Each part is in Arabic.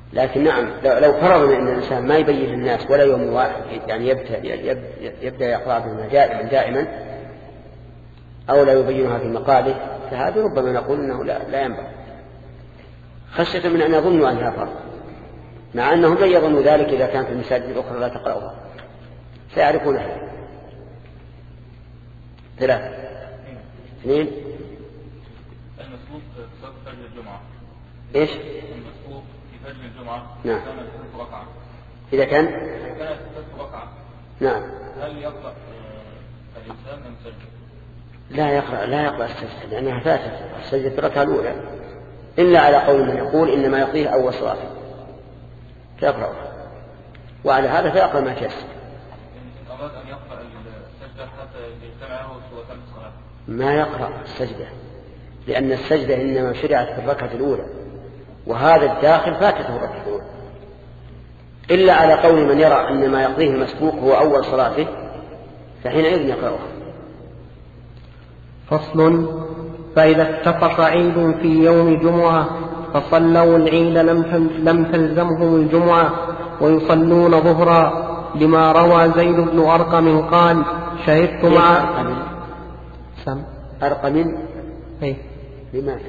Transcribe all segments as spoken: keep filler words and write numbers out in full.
لكن نعم لو فرضنا أن الإنسان ما يبين الناس ولا يوم واحد يعني يبدأ, يبدأ يقرأ بها دائما دائما أو لا يبينها في مقاله فهذا ربما نقول أنه لا, لا ينبغي خشية من أن يظنوا أنها فرض مع أنهم لن يظنوا ذلك إذا كانت المساجد الأخرى لا تقرأها سيعرفون هذا. ثلاثة اثنين المسبوق في فجر الجمعة إيش المسبوق في فجر الجمعة نعم كان ثلاث ركعة إذا كان كانت ثلاث ركعة نعم هل يقرأ الإنسان أم سجد؟ لا يقرأ لا يقرأ السجدة لأنها فاتت السجدة في الركعة الأولى إلا على قول من يقول إنما يقضيه أول صلاة فيقرأها وعلى هذا فيقرأ ما تيسر. إن أراد أن يقرأ السجدة حتى يجتمعه سورتان الصلاة ما يقرأ السجدة لأن السجدة إنما شرعت في الركعة الأولى وهذا الداخل فاتته الركعة الأولى إلا على قول من يرى أن ما يقضيه المسبوق هو أول صلاته فحينئذ يقرأها. فصل. فإذا اتفق عيد في يوم جمعة فصلوا العيد لم تلزمهم الجمعة ويصلون ظهرا لما روى زيد بن أرقم قال شهدت مع سم أرقم أي لماذا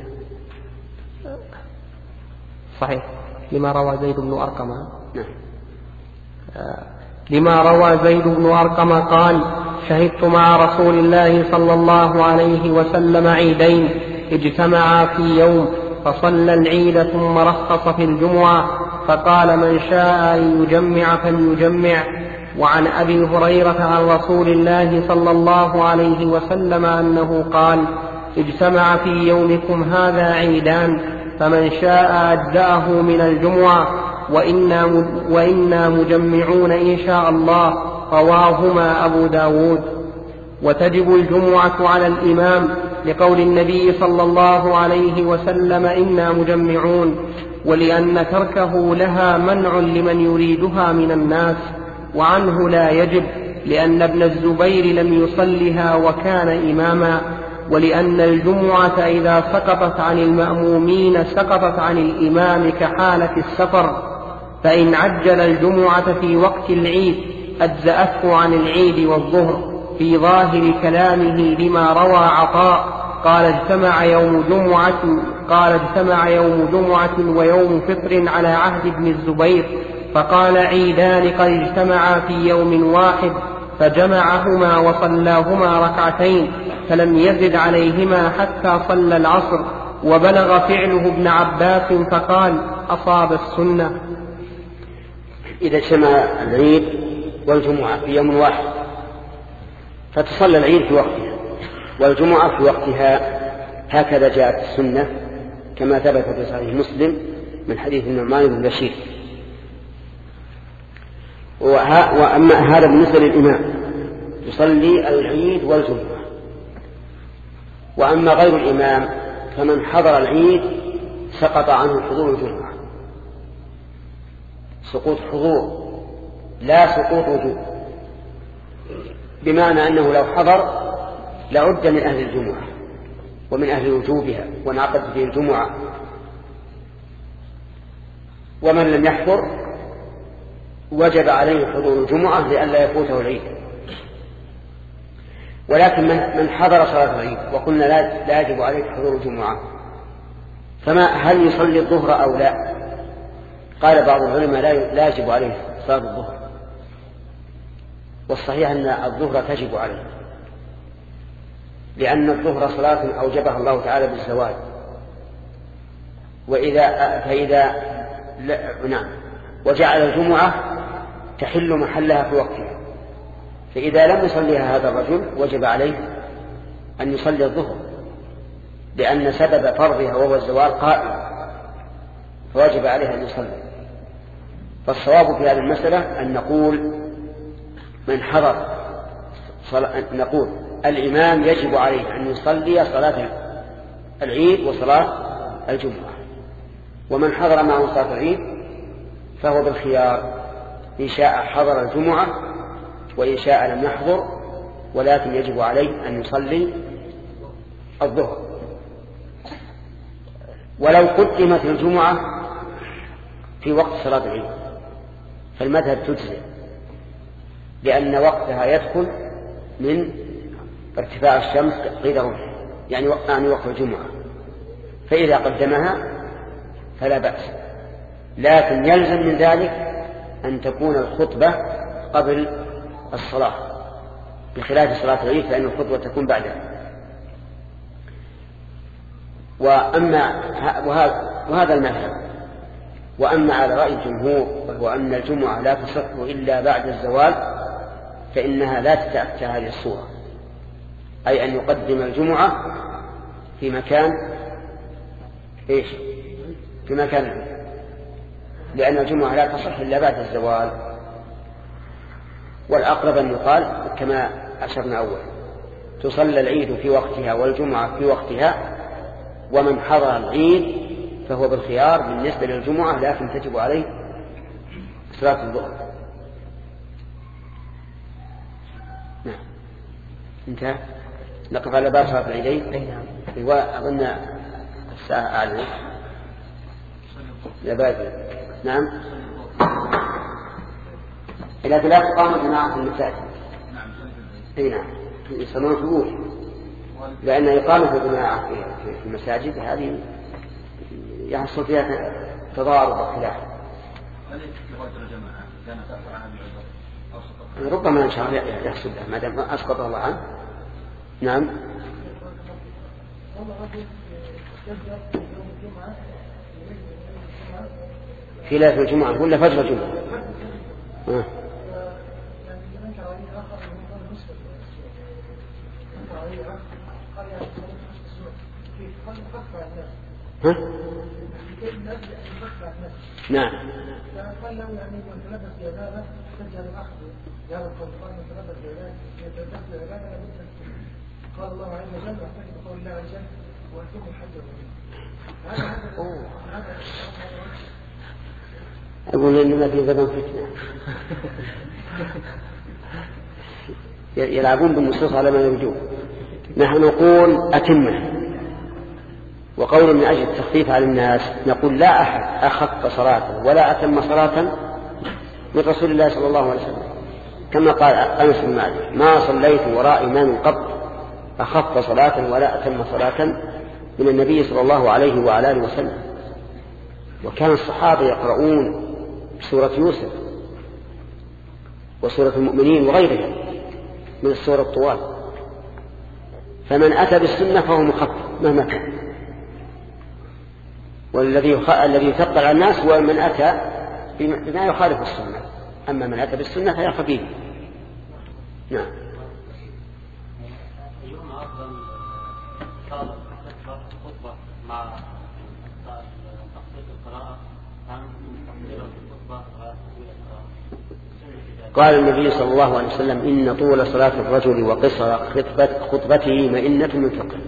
صحيح لما روى زيد بن أرقم نعم آه. لما روى زيد بن أرقم قال شهدت مع رسول الله صلى الله عليه وسلم عيدين اجتمعا في يوم فصلى العيد ثم رخص في الجمعة فقال من شاء أن يجمع فليجمع. وعن أبي هريرة عن رسول الله صلى الله عليه وسلم أنه قال اجتمع في يومكم هذا عيدان فمن شاء أجزأه من الجمعة وإنا, وإنا مجمعون إن شاء الله. رواهما أبو داود. وتجب الجمعة على الإمام لقول النبي صلى الله عليه وسلم إنا مجمعون ولأن تركه لها منع لمن يريدها من الناس وعنه لا يجب لأن ابن الزبير لم يصلها وكان إماما ولأن الجمعة إذا سقطت عن المأمومين سقطت عن الإمام كحالة السفر فإن عجل الجمعة في وقت العيد أجزأته عن العيد والظهر في ظاهر كلامه لما روى عطاء قال اجتمع يوم جمعة قال اجتمع يوم جمعة ويوم فطر على عهد ابن الزبير فقال عيدان قد اجتمعا في يوم واحد فجمعهما وصلاهما ركعتين فلم يزد عليهما حتى صلى العصر وبلغ فعله ابن عباس فقال أصاب السنة. إذا اجتمع العيد والجمعة في يوم واحد فتصلى العيد في وقتها والجمعة في وقتها هكذا جاءت السنة كما ثبت في صحيح مسلم من حديث النعمان بن بشير. وأما هذا بالنسبة للإمام يصلي العيد والجمعة. وأما غير الإمام فمن حضر العيد سقط عنه حضور الجمعة سقوط حضور لا سقوط وجوب بمعنى أنه لو حضر لعد من أهل الجمعة ومن أهل وجوبها ونعقد فيه الجمعة ومن لم يحضر وجب عليه حضور الجمعة لئلا يفوته العيد. ولكن من من حضر صلاة العيد وقلنا لا يجب عليه حضور الجمعة فما هل يصلي الظهر أو لا؟ قال بعض العلماء لا يجب عليه صلاة الظهر والصحيح أن الظهر تجب عليه لأن الظهر صلاة أوجبها الله تعالى بالزواج وإذا فإذا نعم وجعل الجمعة تحل محلها في وقتها فإذا لم يصليها هذا الرجل وجب عليه أن يصلي الظهر لأن سبب فرضها وهو الزوال قائم فوجب عليه أن يصلي. فالصواب في هذه المسألة أن نقول من حضر نقول الإمام يجب عليه أن يصلي صلاة العيد وصلاة الجمعة ومن حضر معه صلاة العيد فهو بالخيار إن شاء حضر الجمعة وإن شاء لم يحضر ولكن يجب عليه أن يصلي الظهر. ولو قدمت الجمعة في وقت صلاة العيد، فالمذهب تجزئ، لأن وقتها يدخل من ارتفاع الشمس قيد رمح، يعني يعني وقت الجمعة، فإذا قدمها فلا بأس، لكن يلزم من ذلك أن تكون الخطبة قبل الصلاة، بخلاف صلاة العيد فإن الخطبة تكون بعدها. وأما وهذا المذهب. وأما على رأي الجمهور وهو أن الجمعة لا تصح إلا بعد الزوال، فإنها لا تتأتى هذه الصورة، أي أن يقدم الجمعة في مكان إيش؟ في مكان العيد، لأن الجمعة لا تصح إلا بعد الزوال. والأقرب أن يقال كما أشرنا أول، تصلى العيد في وقتها والجمعة في وقتها، ومن حضر العيد فهو بالخيار بالنسبة للجمعة، لكن تجب عليه صلاة الظهر. نعم انتهى. نقف على باب صلاة العيدين. وأظن الساعة أعلى لبادئ. نعم. إلى ثلاث قامت جماعة في المساجد. أي نعم يصلون في الوجه، لأن إقامة الجماعة في المساجد هذه يحصل فيها تضارب واختلاف. ربما إن شاء الله يحصل له ما دام أسقط الله عنه. نعم. في ليلة الجمعة ولا فجر الجمعة؟ آه. ها؟ نعم. قال له يعني من تلبس بعبادة ترجع للأخذ هذا القرآن من تلبس بعبادة يتلبس بعبادة لابد. قال الله عز وجل واحتفظ بقول الله عز وجل وأتم الحج والعمرة. أقول إنما في زمن فتنة يلعبون بالنصوص على ما يرجون. نحن نقول أتمه، وقول من أجل التخفيف على الناس نقول لا أحد أخف صلاة ولا أتم صلاة من رسول الله صلى الله عليه وسلم، كما قال أنس بن مالك ما صليت وراء إمام قط أخف صلاة ولا أتم صلاة من النبي صلى الله عليه وعلى آله وسلم. وكان الصحابة يقرؤون سورة يوسف وسورة المؤمنين وغيرها من السور الطوال، فمن أتى بالسنة فهو مخفف مهما كان، والذي الذي يثقل على الناس هو من أتى بما يخالف السنة، أما من أتى بالسنة فهي خفيف. نعم. أيهما أفضل خطبة مع تخطيط القراءة أم تقصير الخطبة وتطويل القراءة؟ قال النبي صلى الله عليه وسلم إن طول صلاة الرجل وقصر خطبته مئنة من فقه.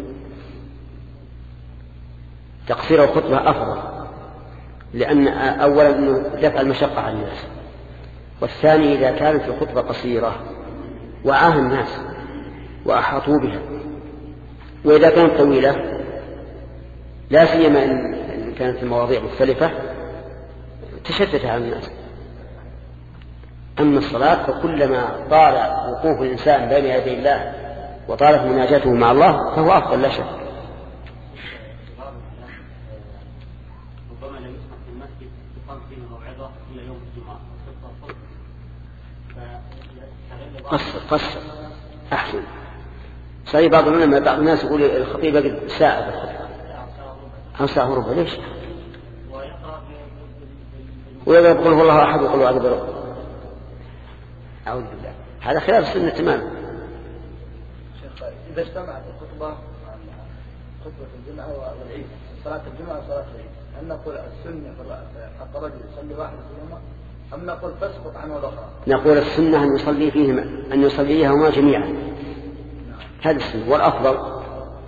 تقصير الخطبة أفضل، لأن أولا أنه دفع المشقة عن الناس، والثاني إذا كانت الخطبة قصيرة وعاها الناس وأحاطوا بها، وإذا كانت طويلة لا سيما إن كانت المواضيع مختلفة تشتت على الناس. أما الصلاة فكلما طال وقوف الإنسان بين يدي الله وطالت مناجاته مع الله فهو أفضل لا شك. ربما لا يسمح في المسجد تقام فيه موعظة إلى يوم الجمعة قصر قصر أحسن. صحيح بعض العلماء بعض الناس يقول الخطيب قد ساعة بالخطبة أو ساعة وربع. ليش؟ وإذا يقول والله أحد يقول أعوذ برب أعوذ بالله، هذا خلاف السنة تماما. إذا اجتمعت الخطبة خطبة الجمعة والعيد صلاة الجمعة وصلاة العيد، هل نقول السنة حق الرجل يصلي واحد فيهما أم نقول تسقط عنه الأخرى؟ نقول السنة أن يصلي فيهما أن يصليهما جميعا، هذا السنة والأفضل.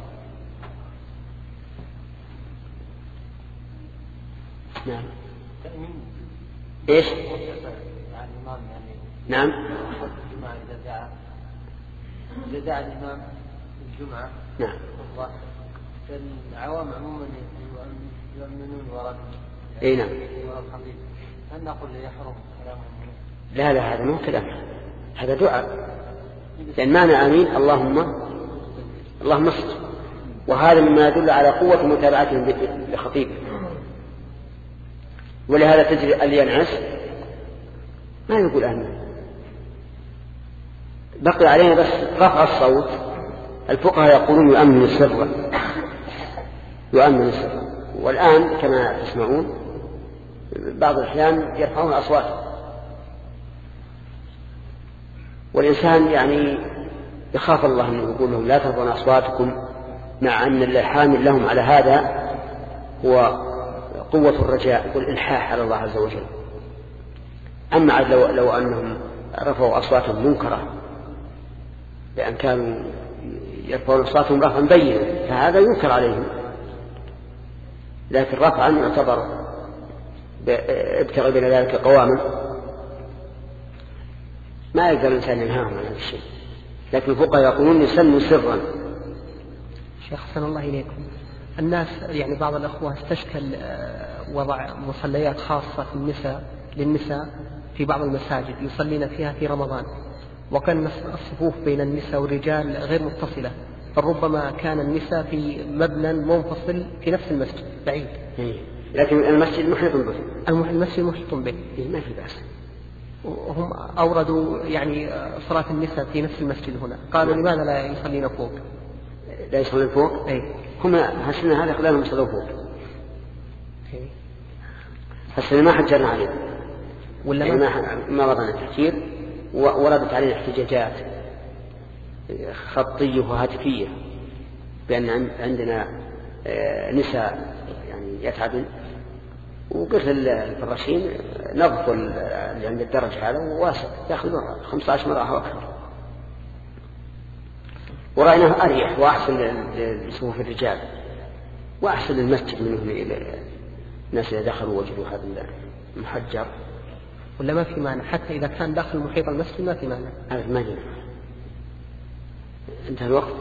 نعم. إيش؟ نعم. إذا دعا الإمام الجمعة نعم. فالعوام عموما يؤمنون وراء اي نعم. هل نقول يحرم كلام؟ لا لا هذا مو كلام، هذا دعاء، لأن معنى آمين اللهم اللهم استر، وهذا مما يدل على قوة متابعتهم لخطيب. ولهذا تجري اللي ينعس ما يقول آمين، بقي علينا بس رفع الصوت. الفقهاء يقولون يؤمن سرا، يؤمن سرا، والآن كما تسمعون بعض الأحيان يرفعون أصواتهم، والإنسان يعني يخاف الله أنه يقول لهم لا ترفعون أصواتكم، مع أن الحامل لهم على هذا هو قوة الرجاء والإلحاح على الله عز وجل. أما لو, لو أنهم رفعوا أصواتهم منكرة لأن كانوا يرفعون أصواتهم رفعا بينا فهذا ينكر عليهم، لكن رفعا يعتبر ابتغى بين ذلك قواما ما يقدر الإنسان ينهاهم عن هذا الشيء. لكن الفقهاء يقولون يسن سرا. شيخ حسن الله إليكم، الناس يعني بعض الأخوة استشكل وضع مصليات خاصة في النساء للنساء في بعض المساجد يصلين فيها في رمضان، وكان الصفوف بين النساء والرجال غير متصلة، فربما كان النساء في مبنى منفصل في نفس المسجد بعيد. لكن المسجد محيط به. المسجد محيط به ما في بأس. هم أوردوا يعني صلاة النساء في نفس المسجد هنا، قالوا لماذا لا يصلين فوق؟ لا يصلين فوق؟ أي. هم هالسنة هذا خلالهم يصلوا فوق. هالسنة ما حجرنا عليه. ولا يعني ما ما وضعنا التحجير، ووردت علينا احتجاجات خطية وهاتفية بأن عندنا نساء يعني يتعبن، وقلت للفراشين نظفوا اللي عند الدرج هذا وواسع ياخذ خمسة عشر مرة أو أكثر، ورأيناه أريح وأحسن لصفوف الرجال وأحسن للمسجد منهم إلى الناس إذا دخلوا وجدوا هذا المحجر. ولا ما في مانع حتى إذا كان داخل محيط المسجد ما في مانع؟ هذا ما ينفع. انتهى الوقت.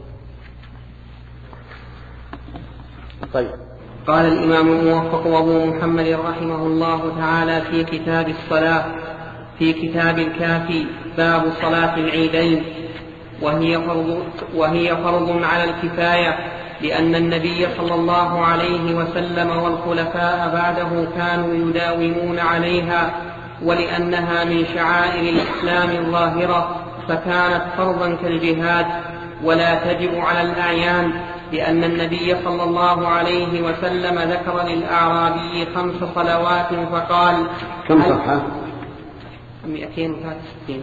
طيب. قال الإمام الموفق وابو محمد رحمه الله تعالى في كتاب الصلاة في كتاب الكافي باب صلاة العيدين، وهي فرض, وهي فرض على الكفاية، لأن النبي صلى الله عليه وسلم والخلفاء بعده كانوا يداومون عليها، ولأنها من شعائر الإسلام الظاهرة فكانت فرضا كالجهاد، ولا تجب على الأعيان، لأن النبي صلى الله عليه وسلم ذكر للأعرابي خمس صلوات فقال كم صفحة؟ مئتين وثلاث وستين.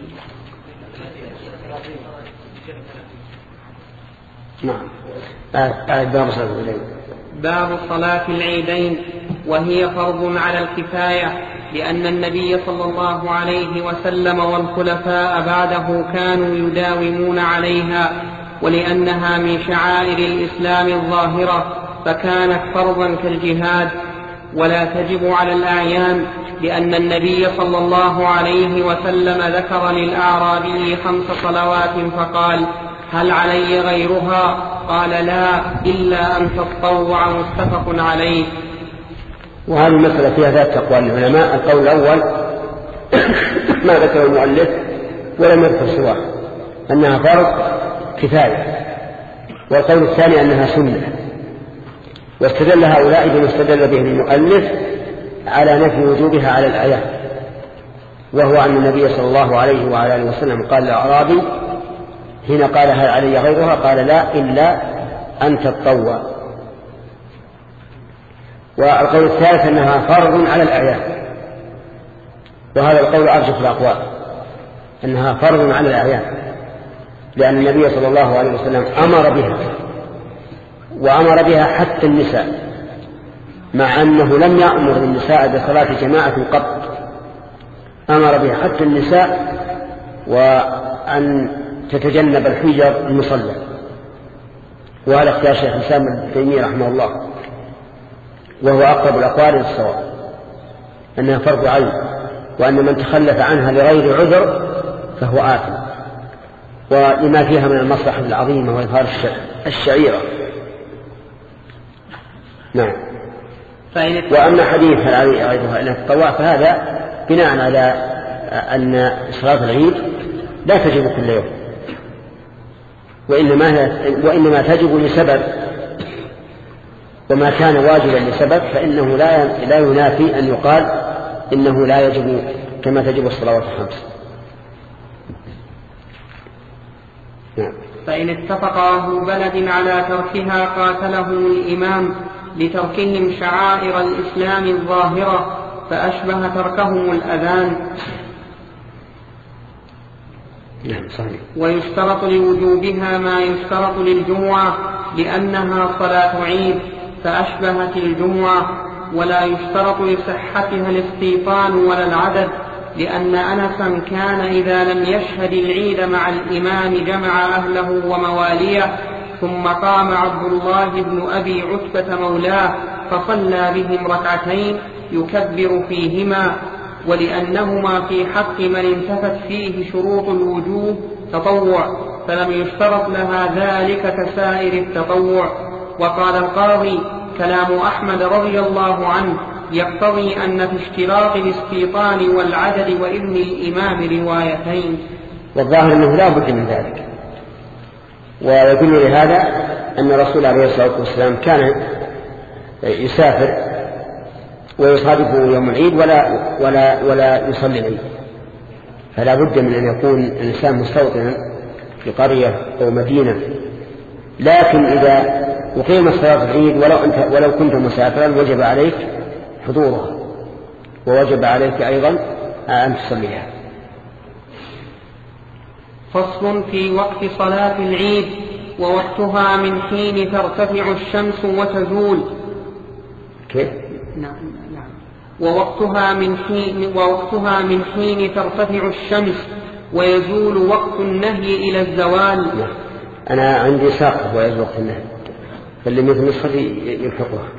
نعم. باب صلاة العيدين. باب صلاة العيدين، وهي فرض على الكفاية، لأن النبي صلى الله عليه وسلم والخلفاء بعده كانوا يداومون عليها، ولأنها من شعائر الإسلام الظاهرة فكانت فرضا كالجهاد، ولا تجب على الأعيان، لأن النبي صلى الله عليه وسلم ذكر للأعرابي خمس صلوات فقال هل علي غيرها؟ قال لا إلا أن تطوع، متفق عليه. وهذه المسألة فيها ذات أقوال العلماء. القول الأول ما ذكر المؤلف ولم يذكر سواه أنها فرض كفاية، والقول الثاني أنها سنة، واستدل هؤلاء بما استدل به المؤلف على نفي وجوبها على الأعيان، وهو أن النبي صلى الله عليه وعلى آله وسلم قال للأعرابي حين قال هل علي غيرها؟ قال لا إلا أن تتطوع. والقول الثالث أنها فرض على الأعيان، وهذا القول أرجح الأقوال أنها فرض على الأعيان، لأن النبي صلى الله عليه وسلم أمر بها، وأمر بها حتى النساء، مع أنه لم يأمر النساء بصلاة جماعة قط، أمر بها حتى النساء وأن تتجنب الحجر المصلى. وهذا اختيار شيخ الإسلام ابن تيمية رحمه الله، وهو أقرب الأقوال للصواب أنها فرض عين، وأن من تخلف عنها لغير عذر فهو آثم، ولما فيها من المصلحة العظيمة وإظهار الشعيرة. نعم. وأما حديث هل علي أعيدها إلا التطوع فهذا بناء على أن صلاة العيد لا تجب كل يوم، وإنما, وإنما تجب لسبب، وما كان واجبا لسبب فإنه لا, لا ينافي أن يقال إنه لا يجب كما تجب الصلوات الخمس. نعم. فإن اتفق أهل بلد على تركها قاتلهم الإمام لتركهم شعائر الإسلام الظاهرة، فأشبه تركهم الأذان. نعم صحيح. ويشترط لوجوبها ما يشترط للجمعة لأنها صلاة عيد فأشبهت الجمعة، ولا يشترط لصحتها الاستيطان ولا العدد، لأن أنسا كان إذا لم يشهد العيد مع الإمام جمع أهله ومواليه، ثم قام عبد الله بن أبي عتبة مولاه فصلى بهم ركعتين يكبر فيهما، ولأنهما في حق من انتفت فيه شروط الوجوب تطوع، فلم يشترط لها ذلك كسائر التطوع. وقال القاضي: كلام أحمد رضي الله عنه يقتضي أن في اشتراط الاستيطان والعدد وإذن الإمام روايتين. والظاهر أنه لا بد من ذلك، ويدل لهذا أن الرسول عليه الصلاة والسلام كان يسافر ويصادفه يوم العيد ولا, ولا, ولا يصلي العيد، فلا بد من أن يكون الإنسان مستوطنا في قرية أو مدينة. لكن إذا أقيم صلاة العيد ولو, أنت ولو كنت مسافرا وجب عليك حضورها، ووجب عليك أيضا أن تصليها. فصل في وقت صلاة العيد: ووقتها من حين ترتفع الشمس وتزول. كيف؟ نعم نعم. ووقتها من حين ووقتها من حين ترتفع الشمس ويزول وقت النهي إلى الزوال. نعم. أنا عندي ساقط ويزول وقت النهي، فاللي مثل نصف يلحقها.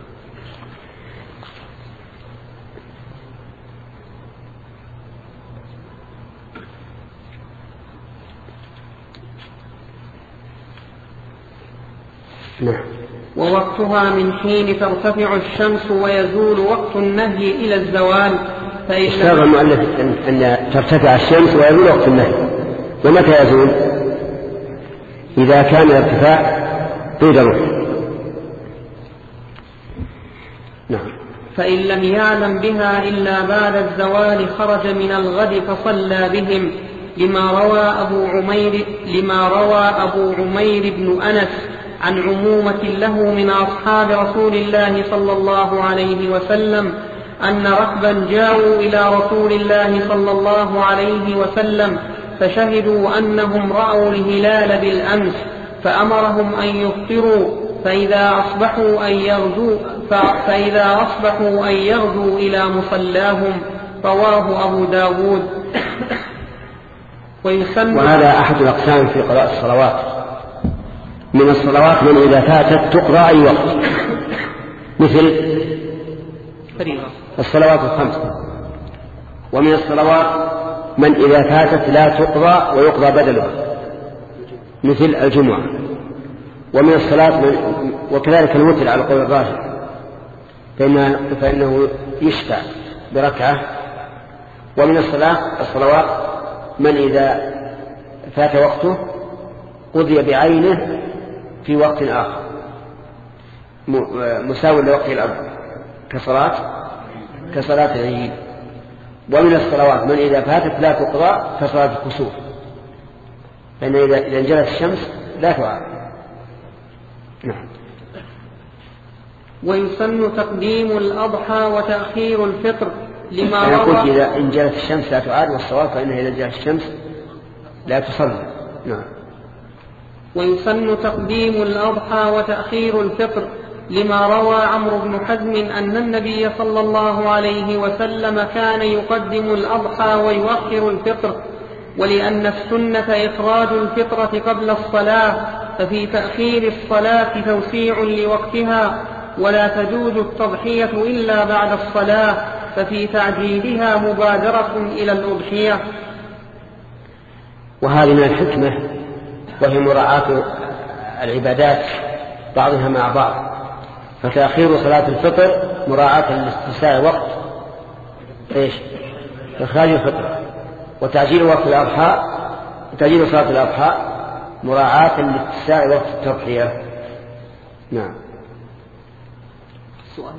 نعم. ووقتها من حين ترتفع الشمس ويزول وقت النهي إلى الزوال. اشترط المؤلف أن ترتفع الشمس ويزول وقت النهي، ومتى يزول؟ إذا كان الارتفاع قيد الروح. نعم. فإن لم يعلم بها إلا بعد الزوال خرج من الغد فصلى بهم، لما روى أبو عمير, لما روى أبو عمير بن أنس عن عمومة له من أصحاب رسول الله صلى الله عليه وسلم أن ركبا جاءوا إلى رسول الله صلى الله عليه وسلم فشهدوا أنهم رأوا الهلال بالأمس، فأمرهم أن يفطروا فإذا أصبحوا أن يغدوا فإذا أصبحوا أن يغدوا إلى مصلاهم. رواه أبو داود. وهذا أحد الأقسام في قضاء الصلوات. من الصلوات من إذا فاتت تقضى أي وقت، مثل الصلوات الخمس. ومن الصلوات من إذا فاتت لا تقضى ويقضى بدلها، مثل الجمعة. ومن الصلاة من وكذلك الوتر على قول الراجح، فإنه, فإنه يشفع بركعة. ومن الصلاة الصلوات من إذا فات وقته قضي بعينه في وقت آخر مساوي لوقت الأول كصلاة كصلاة العيد. ومن الصلوات من إذا فاتت لا تقضى كصلاة الكسوف، فإن إذا انجلت الشمس لا تعاد. نعم. ويسن تقديم الأضحى وتأخير الفطر لما أنا قلت إذا انجلت الشمس لا تعاد، والصواب فإنها إذا انجلت الشمس لا تصلي. نعم. ويسن تقديم الأضحى وتأخير الفطر لما روى عمرو بن حزم أن النبي صلى الله عليه وسلم كان يقدم الأضحى ويؤخر الفطر، ولأن السنة إخراج الفطرة قبل الصلاة، ففي تأخير الصلاة توسيع لوقتها، ولا تجوز التضحية إلا بعد الصلاة، ففي تعجيلها مبادرة إلى الأضحية. وهذه من الحكمة، وهي مراعاة العبادات بعضها مع بعض، فتأخير صلاة الفطر مراعاة لاستساء وقت إيش إخراج الفطر، وتعجيل وقت الأضحى وتعجيل صلاة الأضحى مراعاة لاستساء وقت التضحية. نعم. السؤال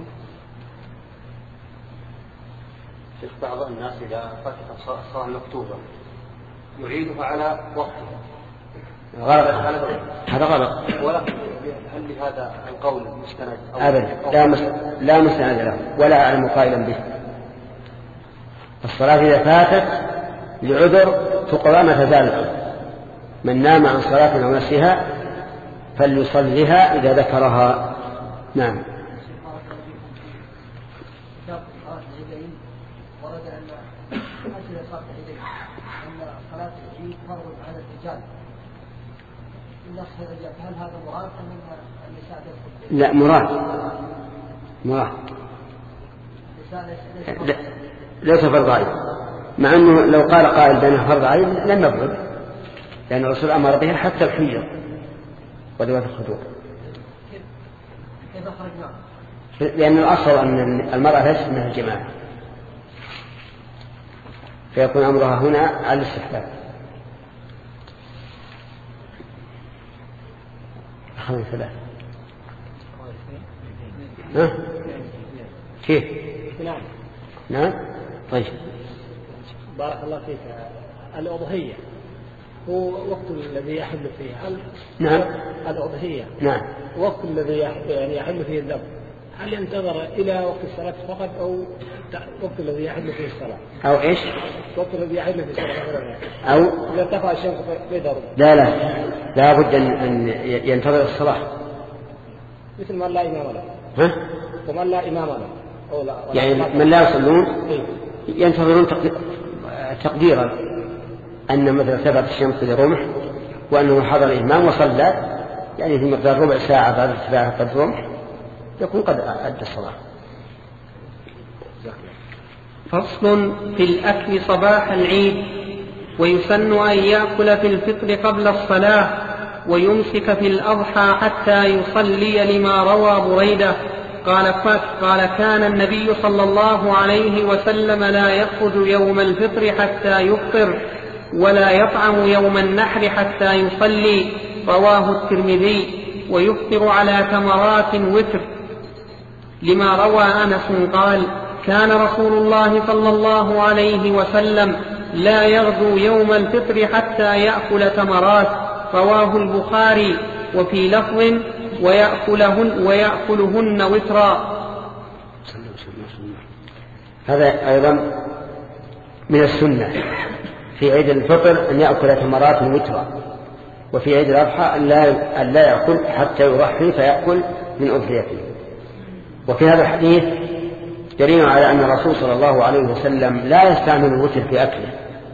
شيخ، بعض الناس إذا فاتت الصلاة المكتوبة يعيدها على وقتها. غلط، هذا غلط. ولكن هل لهذا القول مستند؟ أبدا، لا مس... لا مستند له ولا أعلم قائلا به. الصلاة إذا فاتت لعذر تقضى ما تزال. من نام عن صلاة أو نسيها فليصليها إذا ذكرها. نعم. ورد أن أسئلة صلاة العيدين أن صلاة العيد فرض على الرجال النص الرجال، هل هذا مراد أم النساء يدخل؟ لا، مراد مراد النساء ليس فرض عين، مع أنه لو قال قائل بأنه فرض عين لم يبعد، لأن الرسول أمر به حتى الحجة وذوات الخدور. كيف خرجنا؟ لأن الأصل أن المرأة ليست من الجماعة، فيكون أمرها هنا على الاستحباب. أخذنا ثلاثة. ها؟ كيف؟ نعم. نعم. طيب. بارك الله فيك. الأضحية هو وقت الذي يحل فيه. هل نعم. الأضحية. نعم. وقت الذي يعني يحل فيه الذبح. هل ينتظر إلى وقت الصلاة فقط أو وقت الذي يحل فيه الصلاة؟ أو إيش؟ وقت الذي يحل فيه الصلاة. أو إذا ارتفع الشمس بيضرب. لا لا لا بد أن ينتظر الصلاة. مثل من لا إمام له. ها؟ ومن لا إمام له. أو لا. يعني من لا يصلون ينتظرون تقديرا أن مثلا ارتفعت الشمس لرمح وأنه حضر الإمام وصلى، يعني في مقدار ربع ساعة بعد ارتفاع قد رمح يكون قد أدى الصلاة. فصل في الأكل صباح العيد. ويسن أن يأكل في الفطر قبل الصلاة ويمسك في الأضحى حتى يصلي، لما روى بريدة قال, قال كان النبي صلى الله عليه وسلم لا يخرج يوم الفطر حتى يفطر ولا يطعم يوم النحر حتى يصلي، رواه الترمذي. ويفطر على تمرات وتر، لما روى أنس قال كان رسول الله صلى الله عليه وسلم لا يغدو يوم الفطر حتى يأكل تمرات، رواه البخاري. وفي لفظ ويأكلهن, ويأكلهن وترا. هذا أيضا من السنة في عيد الفطر أن يأكل تمرات وترا، وفي عيد الأضحى أن لا يأكل حتى يضحي فيأكل من أضحيته. وفي هذا الحديث دليل على أن الرسول صلى الله عليه وسلم لا يستعمل الوتر في أكله،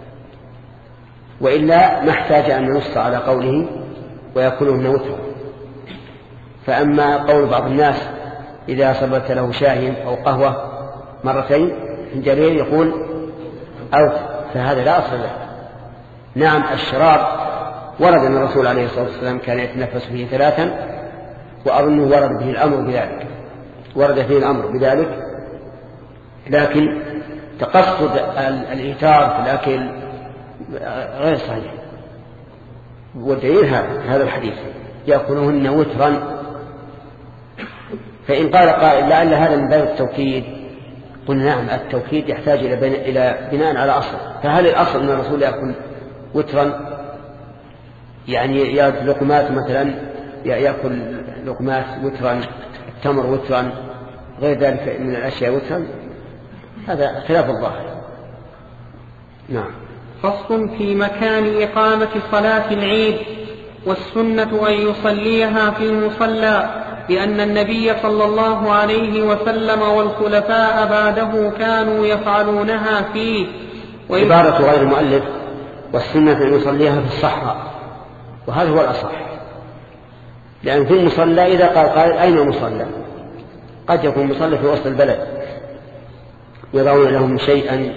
وإلا ما احتاج أن نص على قوله ويأكلهن وترا. فأما قول بعض الناس إذا صبت له شاي أو قهوة مرتين جرير يقول أو، فهذا لا أصل له. نعم الشراب ورد أن الرسول عليه الصلاة والسلام كان يتنفس فيه ثلاثا، وأظنه ورد به الأمر بذلك ورد فيه الأمر بذلك لكن تقصد الإيثار في الأكل غير صحيح. والدليل هذا الحديث يأكلهن وترا. فإن قال قائل لعل هذا من باب التوكيد، قلنا نعم التوكيد يحتاج إلى بناء على أصل. فهل الأصل أن الرسول يأكل وترا، يعني يأكل لقمات مثلا يأكل لقمات وترا، التمر وترا، غير ذلك من الأشياء وترا؟ هذا خلاف الظاهر. نعم. فصل في مكان إقامة صلاة العيد. والسنة أن يصليها في المصلى، لأن النبي صلى الله عليه وسلم والخلفاء بعده كانوا يفعلونها فيه. عبارة غير المؤلف والسنة أن يصليها في الصحراء، وهذا هو الأصح، لأن في المصلى إذا قال قائل أين المصلى قد يكون مصلى في وسط البلد يضعون لهم شيئا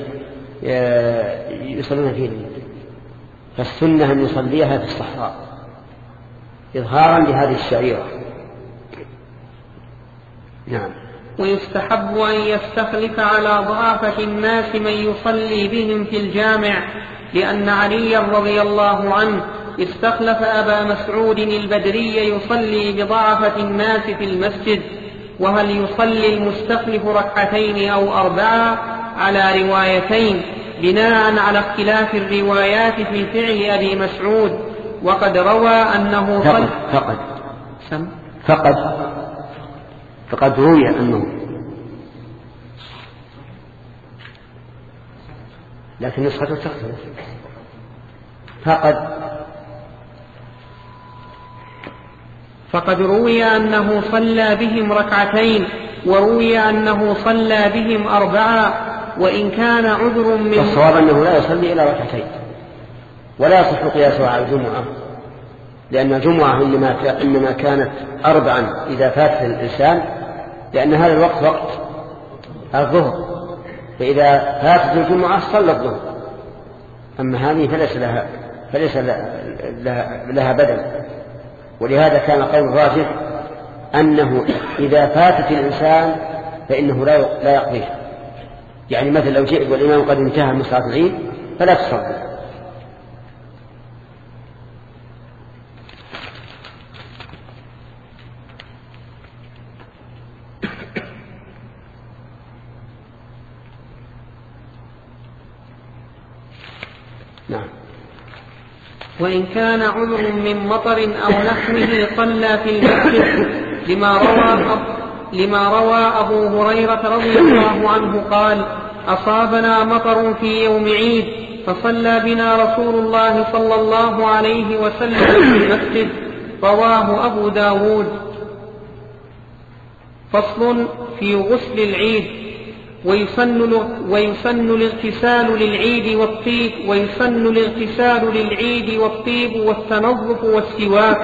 يصلون فيه، فالسنة أن يصليها في الصحراء إظهارا لهذه الشعيرة. نعم. ويستحب أن يستخلف على ضعافة الناس من يصلي بهم في الجامع، لأن علي رضي الله عنه استخلف أبا مسعود البدري يصلي بضعفة الناس في المسجد. وهل يصلي المستخلف ركعتين أو أربعة؟ على روايتين بناء على اختلاف الروايات في فعل أبي مسعود. وقد روى أنه فقد فقد سم فقد فقد روي أنه، لكن نسخته تختلف. فقد فقد روي أنه صلى بهم ركعتين، وروي أنه صلى بهم أربعة، وإن كان عذر من الصواب أنه لا يصلي إلى ركعتين، ولا يصح قياسه على الجمعة، لأن الجمعة إنما إنما كانت أربعا إذا فات الإنسان، لأن هذا الوقت وقت الظهر، فإذا فاتت الجمعة صلى الظهر. أما هذه فليس لها فليس لها, لها بدل. ولهذا كان قول الراجح أنه إذا فاتت الإنسان فإنه لا لا يقضيها. يعني مثل لو جئت والإمام قد انتهى من صلاة العيد فلا تصلي. نعم. وإن كان عذر من مطر أو نحوه صلى في المسجد، لما روى لما روى أبو هريرة رضي الله عنه قال: أصابنا مطر في يوم عيد فصلى بنا رسول الله صلى الله عليه وسلم في المسجد. رواه أبو داود. فصل في غسل العيد. ويسن ويسن الاغتسال للعيد والطيب ويسن الاغتسال للعيد والطيب والتنظف والسواك،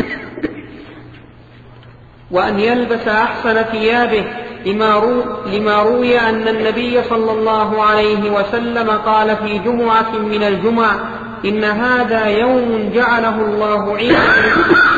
وأن يلبس أحسن ثيابه، لما, رو لما روي أن النبي صلى الله عليه وسلم قال في جمعة من الجمع: إن هذا يوم جعله الله عيدا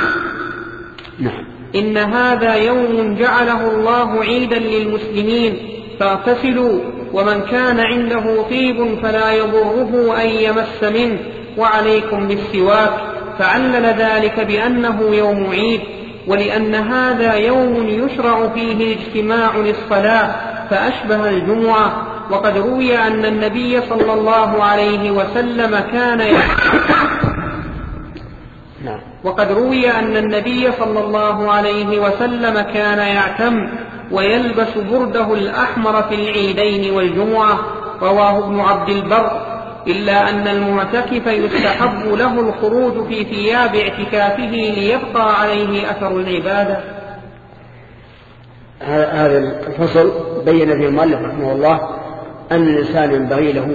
إن هذا يوم جعله الله عيدا للمسلمين، فاغتسلوا، ومن كان عنده طيب فلا يضره أن يمس منه، وعليكم بالسواك. فعلل ذلك بأنه يوم عيد، ولأن هذا يوم يشرع فيه الاجتماع للصلاة فأشبه الجمعة. وقد روي أن النبي صلى الله عليه وسلم كان وقد روي أن النبي صلى الله عليه وسلم كان يعتم ويلبس برده الأحمر في العيدين والجمعة. رواه ابن عبد البر. إلا أن المعتكف يستحب له الخروج في ثياب اعتكافه ليبقى عليه أثر العبادة. هذا الفصل بين فيه المؤلف رحمه الله أن الإنسان ينبغي له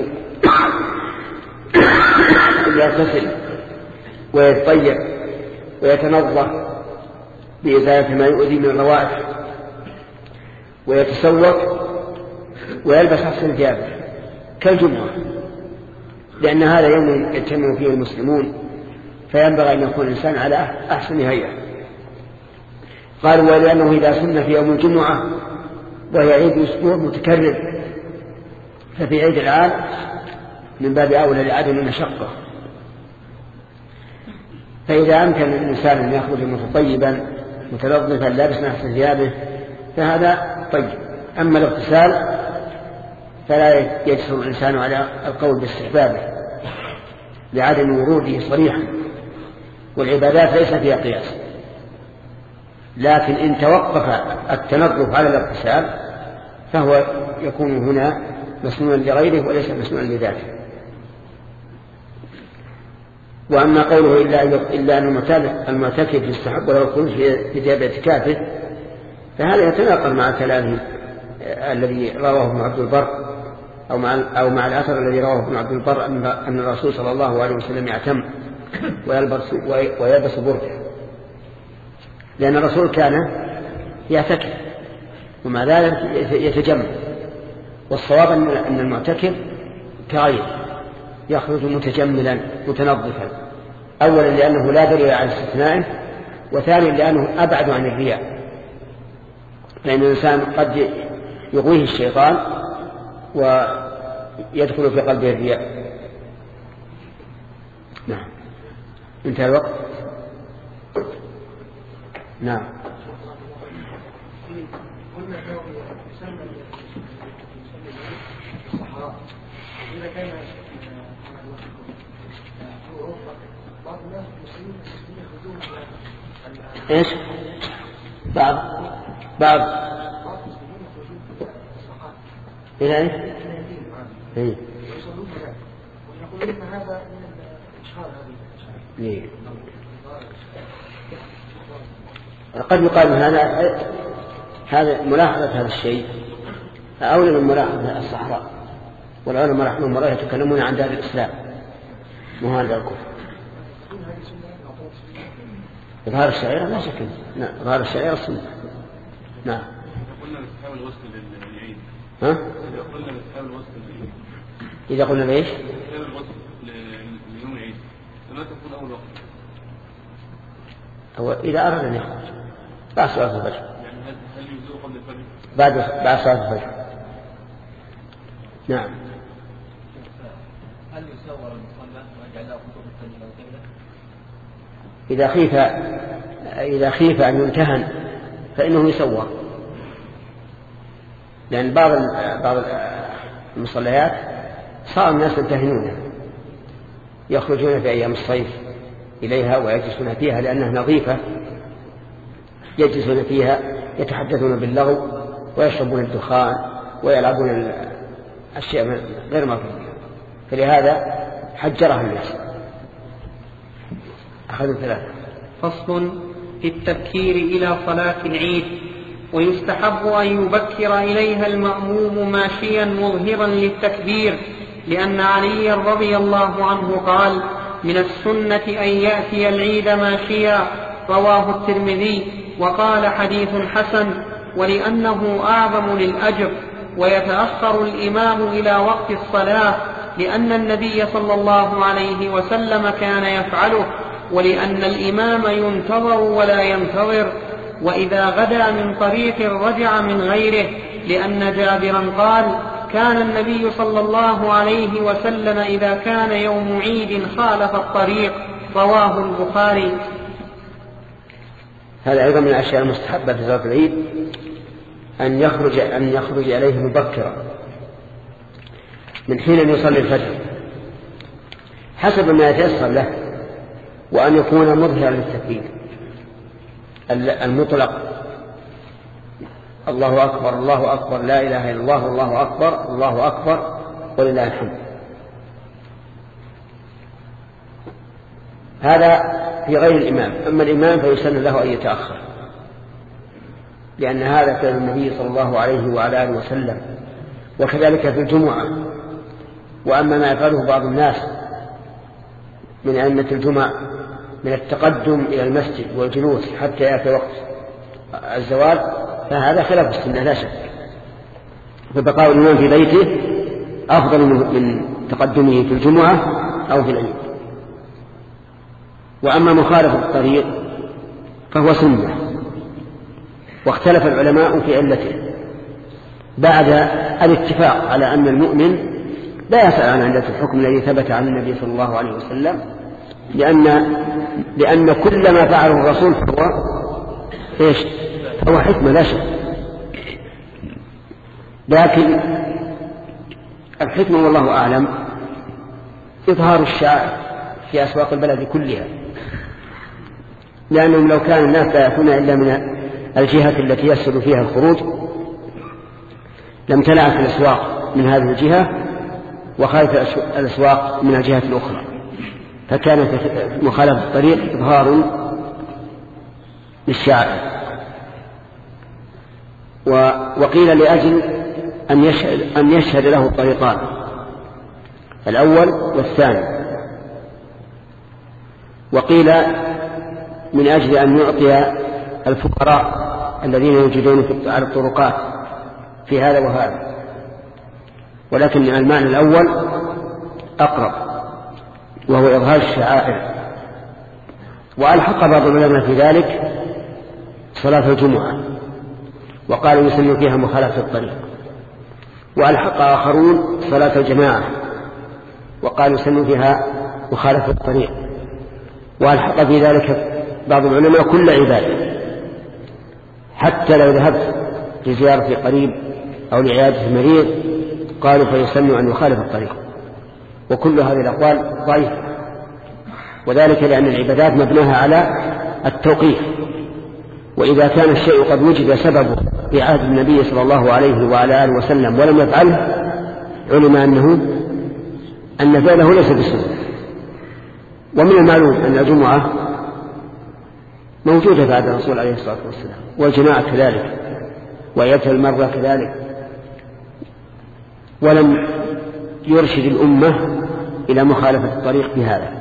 أن يغتسل ويتطيب ويتنظف بإزالة ما يؤذي من الروائح، ويتسوق ويلبس أحسن ثيابه كالجمعة، لأن هذا يوم يجتمع فيه المسلمون، فينبغي أن يكون الإنسان على أحسن هيئة. قالوا: ولأنه إذا سن في يوم الجمعة وهي عيد أسبوع متكرر، ففي عيد العام من باب أولى لعدم المشقة. فإذا أمكن الإنسان أن يخرج متطيبا متنظفا لابسا أحسن ثيابه فهذا طيب. أما الاغتسال فلا يجسر الإنسان على القول باستحبابه لعدم وروده صريحا، والعبادات ليس فيها قياس. لكن إن توقف التنظف على الاغتسال فهو يكون هنا مسنونا لغيره وليس مسنونا لذاته. وأما قوله إلا أن المعتكف يستحب له الخروج في ثياب اعتكافه، فهذا يتناقض مع كلامه الذي رواه ابن عبد البر أو مع, أو مع الأثر الذي رواه ابن عبد البر أن الرسول صلى الله عليه وسلم يعتم ويلبس, ويلبس برده، لأن الرسول كان يعتكف ومع ذلك يتجمل. والصواب أن المعتكف كغيره يخرج متجملا متنظفا، أولا لأنه لا دليل على استثنائه، وثانيا لأنه أبعد عن الرياء، لأن الإنسان قد يغويه الشيطان ويدخل في قلبه الرياء. نعم. انتهى الوقت. نعم. إذا كان بعض الناس المسلمين يخرجون إيش؟ بعض بعض إلى إيه؟ إيه؟ ويقولون هذا من الإشهار هذه. إيه؟ قد يقال هذا هذا ملاحظة هذا الشيء أولى من ملاحظة الصحراء، والعلماء رحمهم الله يتكلمون عن دار الإسلام مو هذا الكفر. إظهار الشعيرة لا شك. نعم إظهار الشعيرة السنة. نعم. قلنا بتحاول الوصل للعيد. ها؟ إذا قلنا بتحاول الوصل للعيد. إذا قلنا ليش؟ بتحاول الوصل ليوم العيد. فما تكون أول وقت. هو إذا أراد أن يخرج بعد صلاة الفجر. يعني هل يجوز قبل الفجر؟ بعد بعد صلاة الفجر. نعم. هل يسور المصلى ويجعل له خطوط القبلة والقبلة؟ إذا خيف إذا خيف أن يمتهن فإنه يسور، لأن بعض بعض المصليات صار الناس يمتهنونها، يخرجون في أيام الصيف إليها ويجلسون فيها لأنها نظيفة، يجلسون فيها يتحدثون باللغو ويشربون الدخان ويلعبون الأشياء غير مرغوبة، فلهذا حجرها الناس. أخذوا ثلاثة. فصل في التبكير إلى صلاة العيد. ويستحب أن يبكر إليها المأموم ماشيا مظهرا للتكبير، لأن علي رضي الله عنه قال: من السنة أن يأتي العيد ماشيا، رواه الترمذي، وقال حديث حسن، ولأنه أعظم للأجر. ويتأخر الإمام إلى وقت الصلاة لأن النبي صلى الله عليه وسلم كان يفعله، ولأن الإمام ينتظر ولا ينتظر. وإذا غدا من طريق رجع من غيره، لأن جابرا قال: كان النبي صلى الله عليه وسلم إذا كان يوم عيد خالف الطريق، رواه البخاري. هذا أيضا من الأشياء المستحبة في صلاة العيد أن يخرج أن يخرج إليه مبكرا من حين أن يصلي الفجر حسب ما يتيسر له، وأن يكون مظهرا للتكبير المطلق: الله أكبر الله أكبر لا إله إلا الله الله أكبر الله أكبر ولله الحمد. هذا في غير الإمام. أما الإمام فيسن له أن يتأخر، لأن هذا كان النبي صلى الله عليه وعلى آله وسلم، وكذلك في الجمعة. وأما ما يفعله بعض الناس من أئمة الجمعة من التقدم إلى المسجد والجلوس حتى يأتي وقت الزوال فهذا خلاف السنة لا شك، فبقاء الإمام في بيته أفضل من تقدمه في الجمعة أو في العيد. وأما مخالف الطريق فهو سنة، واختلف العلماء في علته بعد الاتفاق على أن المؤمن لا يسأل عن علة الحكم الذي ثبت عن النبي صلى الله عليه وسلم، لأن لأن كل ما فعله الرسول فهو إيش؟ فهو حكمة لا شك. لكن الحكمة والله أعلم إظهار الشعائر في أسواق البلد كلها، لأنهم لو كان الناس لا يأتون إلا من الجهة التي يسهل فيها الخروج لم تلعب في الأسواق من هذه الجهة وخالف الأسواق من الجهة الأخرى، فكانت مخالفة الطريق إظهار للشعائر. وقيل لأجل أن يشهد, أن يشهد له الطريقان الأول والثاني، وقيل من أجل أن يعطي الفقراء الذين يوجدون على الطرقات في هذا وهذا، ولكن المعنى الأول أقرب وهو إظهار الشعائر. وألحق بعض العلماء في ذلك صلاة الجمعة، وقالوا يسمى فيها مخالفة الطريق. وألحق آخرون صلاة الجماعة وقالوا يسمى فيها مخالفة الطريق. وألحق في ذلك بعض العلماء كل عبادة، حتى لو ذهبت لزيارة قريب أو لعيادة المريض قالوا فيسمى أن يخالف الطريق. وكل هذه الأقوال ضعيفة، وذلك لأن العبادات مبناها على التوقيف، وإذا كان الشيء قد وجد سببه في عهد النبي صلى الله عليه وعلى آله وسلم ولم يفعله علم أنه أن فعله ليس بسنة. ومن المعلوم أن الجمعة موجودة بعد الرسول عليه الصلاة والسلام، والجماعة كذلك، ويبتل المرة كذلك، ولم يرشد الأمة إلى مخالفة الطريق بهذا.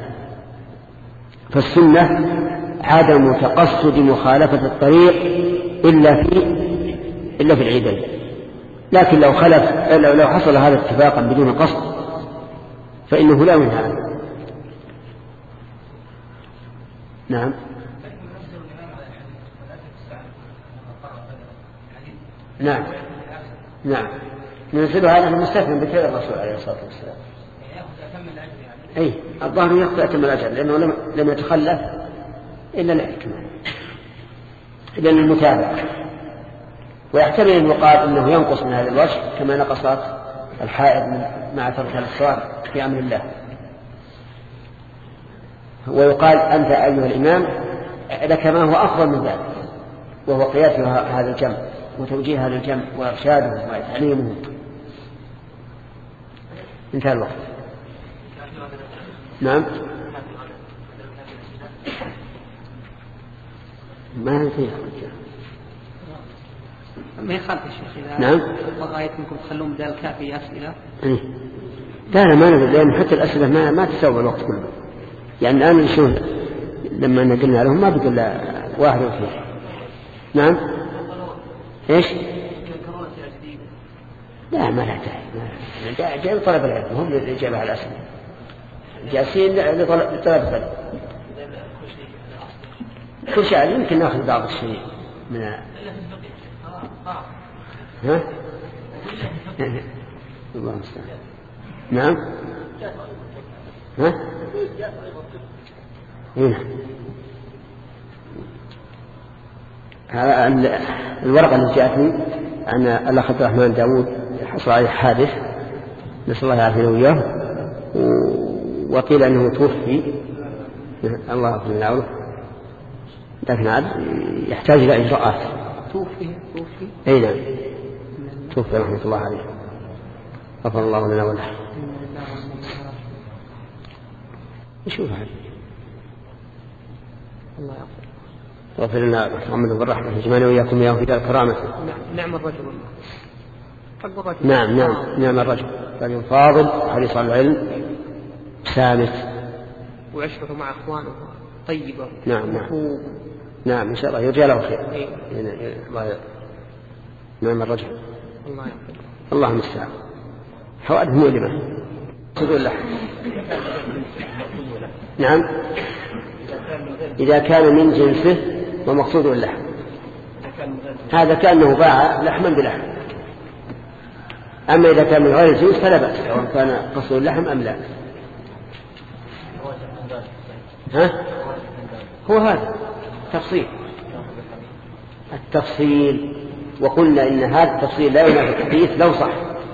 فالسنة عدم تقصد مخالفة الطريق إلا في إلا في العيدين. لكن لو خلف لو حصل هذا اتفاقا بدون قصد فإنه لا منع عنه. نعم. نعم نعم ننسبها على المستثنى بفعل الرسول عليه الصلاة والسلام. أي الظاهر يأخذ أتم الأجر لأنه لم, لم يتخلف إلا الحكمة إلا المتابعة. ويحتمل أن يقال أنه ينقص من هذا الوجه كما نقصت الحائض مع ترك الصلاة في أمر الله. ويقال أنت أيها الإمام لك ما هو أفضل من ذلك، وهو قياس هذا الجمع وتوجيه هذا الجمع وإرشاده وتعليمه. انتهى الوقت. نعم ما ينتهي. ما يخالف الشيخ إذا نعم بغايتكم تخلون بدال كافي أسئلة. إيه لا لا ما نقدر، لأن حتى الأسئلة ما ما تسوى الوقت كله. يعني الآن نشوف لما نقلنا لهم ما بقول لا واحد أو اثنين. نعم إيش؟ لا ما لا داعي، جاء لطلب العلم هم للإجابة على الأسئلة، جالسين لطلب العلم. كل شيء يمكن نأخذ بعض الشيء من ها؟ الله المستعان. نعم ها؟ هنا الورقة اللي جاءتني عن الأخ عبد الرحمن داود حصل عليه حادث نسأل الله يعافينا وإياه، وقيل أنه توفي الله أكبر من العون، لكن عاد يحتاج إلى إجراءات. توفي توفي أي نعم توفي رحمة الله عليه، غفر الله لنا وله. نشوف هذا الله يغفر غفر لنا محمد بالرحمة يجمعنا وإياكم إياه في دار كرامة. نعم الرجل الله. نعم نعم نعم الرجل رجل فاضل حريص على العلم سامت وعشرته مع أخوانه طيبة. نعم نعم نعم إن شاء الله يرجى له خير. إيه. الله نعم الرجل الله يغفر. الله المستعان. حوادث مؤلمة مقصود اللحم. نعم إذا كان من جنسه ومقصود اللحم هذا كأنه باع لحما بلحم. أما إذا كان من غير الجنس فلا بأس سواء كان قصد اللحم أم لا. ها؟ هو هذا تفصيل التفصيل، وقلنا إن هذا التفصيل لا ينافي الحديث لو صح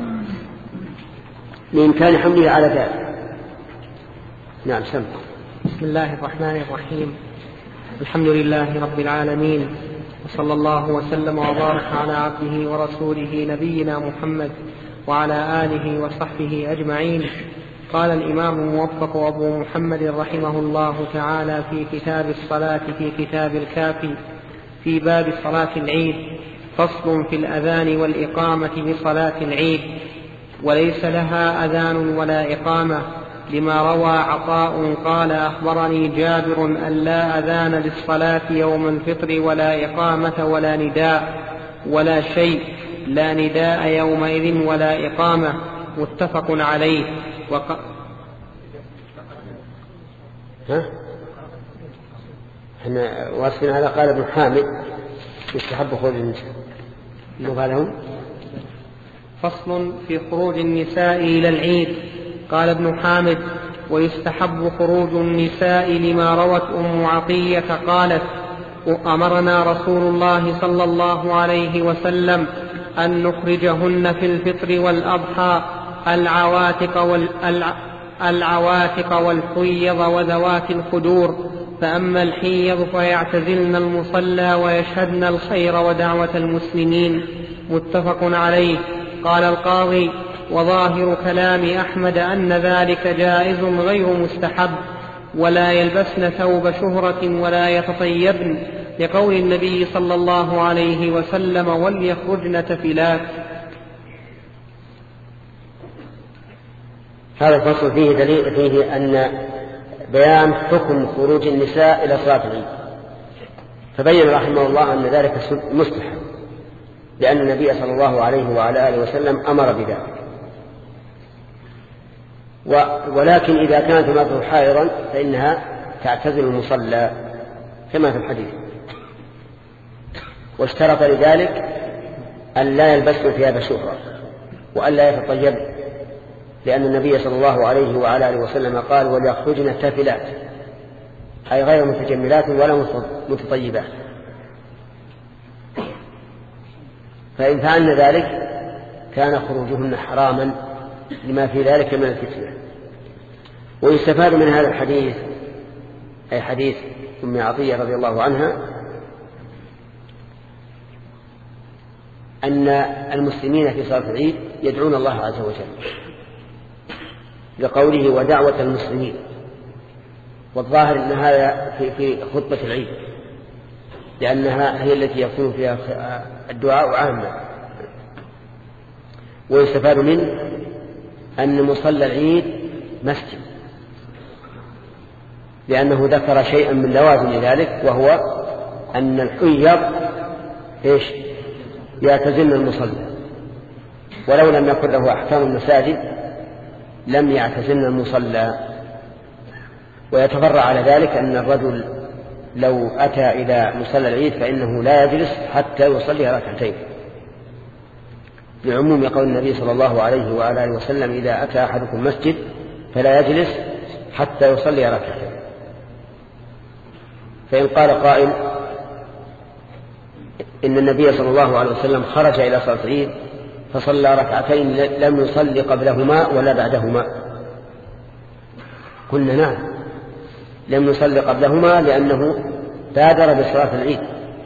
بإمكان حمله على ذلك. نعم سمع. بسم الله الرحمن الرحيم. الحمد لله رب العالمين، وصلى الله وسلم وبارك على عبده ورسوله نبينا محمد وعلى آله وصحبه أجمعين. قال الإمام الموفق أبو محمد رحمه الله تعالى في كتاب الصلاة في كتاب الكافي في باب صلاة العيد: فصل في الأذان والإقامة بصلاة العيد، وليس لها أذان ولا إقامة، لما روى عطاء قال: أخبرني جابر أن لا أذان للصلاة يوم الفطر ولا إقامة ولا نداء ولا شيء، لا نداء يومئذ ولا إقامة، متفق عليه. وق... ها؟ احنا واصلين على قال ابن حامد يستحب خروج النساء. نعم. فصل في خروج النساء إلى العيد. قال ابن حامد: ويستحب خروج النساء لما روت أم عطية قالت: أمرنا رسول الله صلى الله عليه وسلم أن نخرجهن في الفطر والأضحى العواتق, والع... العواتق والحيض وذوات الخدور، فأما الحيض فيعتزلن المصلى ويشهدن الخير ودعوة المسلمين. متفق عليه. قال القاضي: وظاهر كلام أحمد أن ذلك جائز غير مستحب، ولا يلبسن ثوب شهرة ولا يتطيبن، لقول النبي صلى الله عليه وسلم: وليخرجن تفلات. هذا الفصل فيه دليل فيه أن بيان حكم خروج النساء إلى صلاة العيد، فبين رحمه الله أن ذلك مستحب، لأن النبي صلى الله عليه وعلى آله وسلم أمر بذلك. ولكن إذا كانت امرأة حائضا فإنها تعتزل المصلى كما في الحديث، واشترط لذلك أن لا يلبسن ثياب شهرة وأن لا يتطيبن، لأن النبي صلى الله عليه وعلى آله وسلم قال: وليخرجن تافلات، أي غير متجملات ولا متطيبات. فإن فعلن ذلك كان خروجهن حراما لما في ذلك من الفتنة. ويستفاد من هذا الحديث، أي حديث أم عطية رضي الله عنها، أن المسلمين في صلاة العيد يدعون الله عز وجل، لقوله: ودعوة المسلمين. والظاهر أن هذا في, في خطبة العيد، لأنها هي التي يكون فيها الدعاء عامة. ويستفاد منه أن مصلى العيد مسجد، لأنه ذكر شيئا من لوازم ذلك، وهو أن الحيض إيش؟ يعتزلن المصلى، ولو لم يكن له أحكام المساجد لم يعتزلن المصلى. ويتفرع على ذلك أن الرجل لو أتى إلى مصلى العيد فإنه لا يجلس حتى يصلي ركعتين، لعموم قول النبي صلى الله عليه وعلى آله وسلم: إذا أتى أحدكم مسجد فلا يجلس حتى يصلي ركعتين. فإن قال قائل: إن النبي صلى الله عليه وسلم خرج إلى صلاة العيد فصلى ركعتين لم يصلي قبلهما ولا بعدهما، قلنا نعم، لم يصلي قبلهما لأنه بادر بصلاة العيد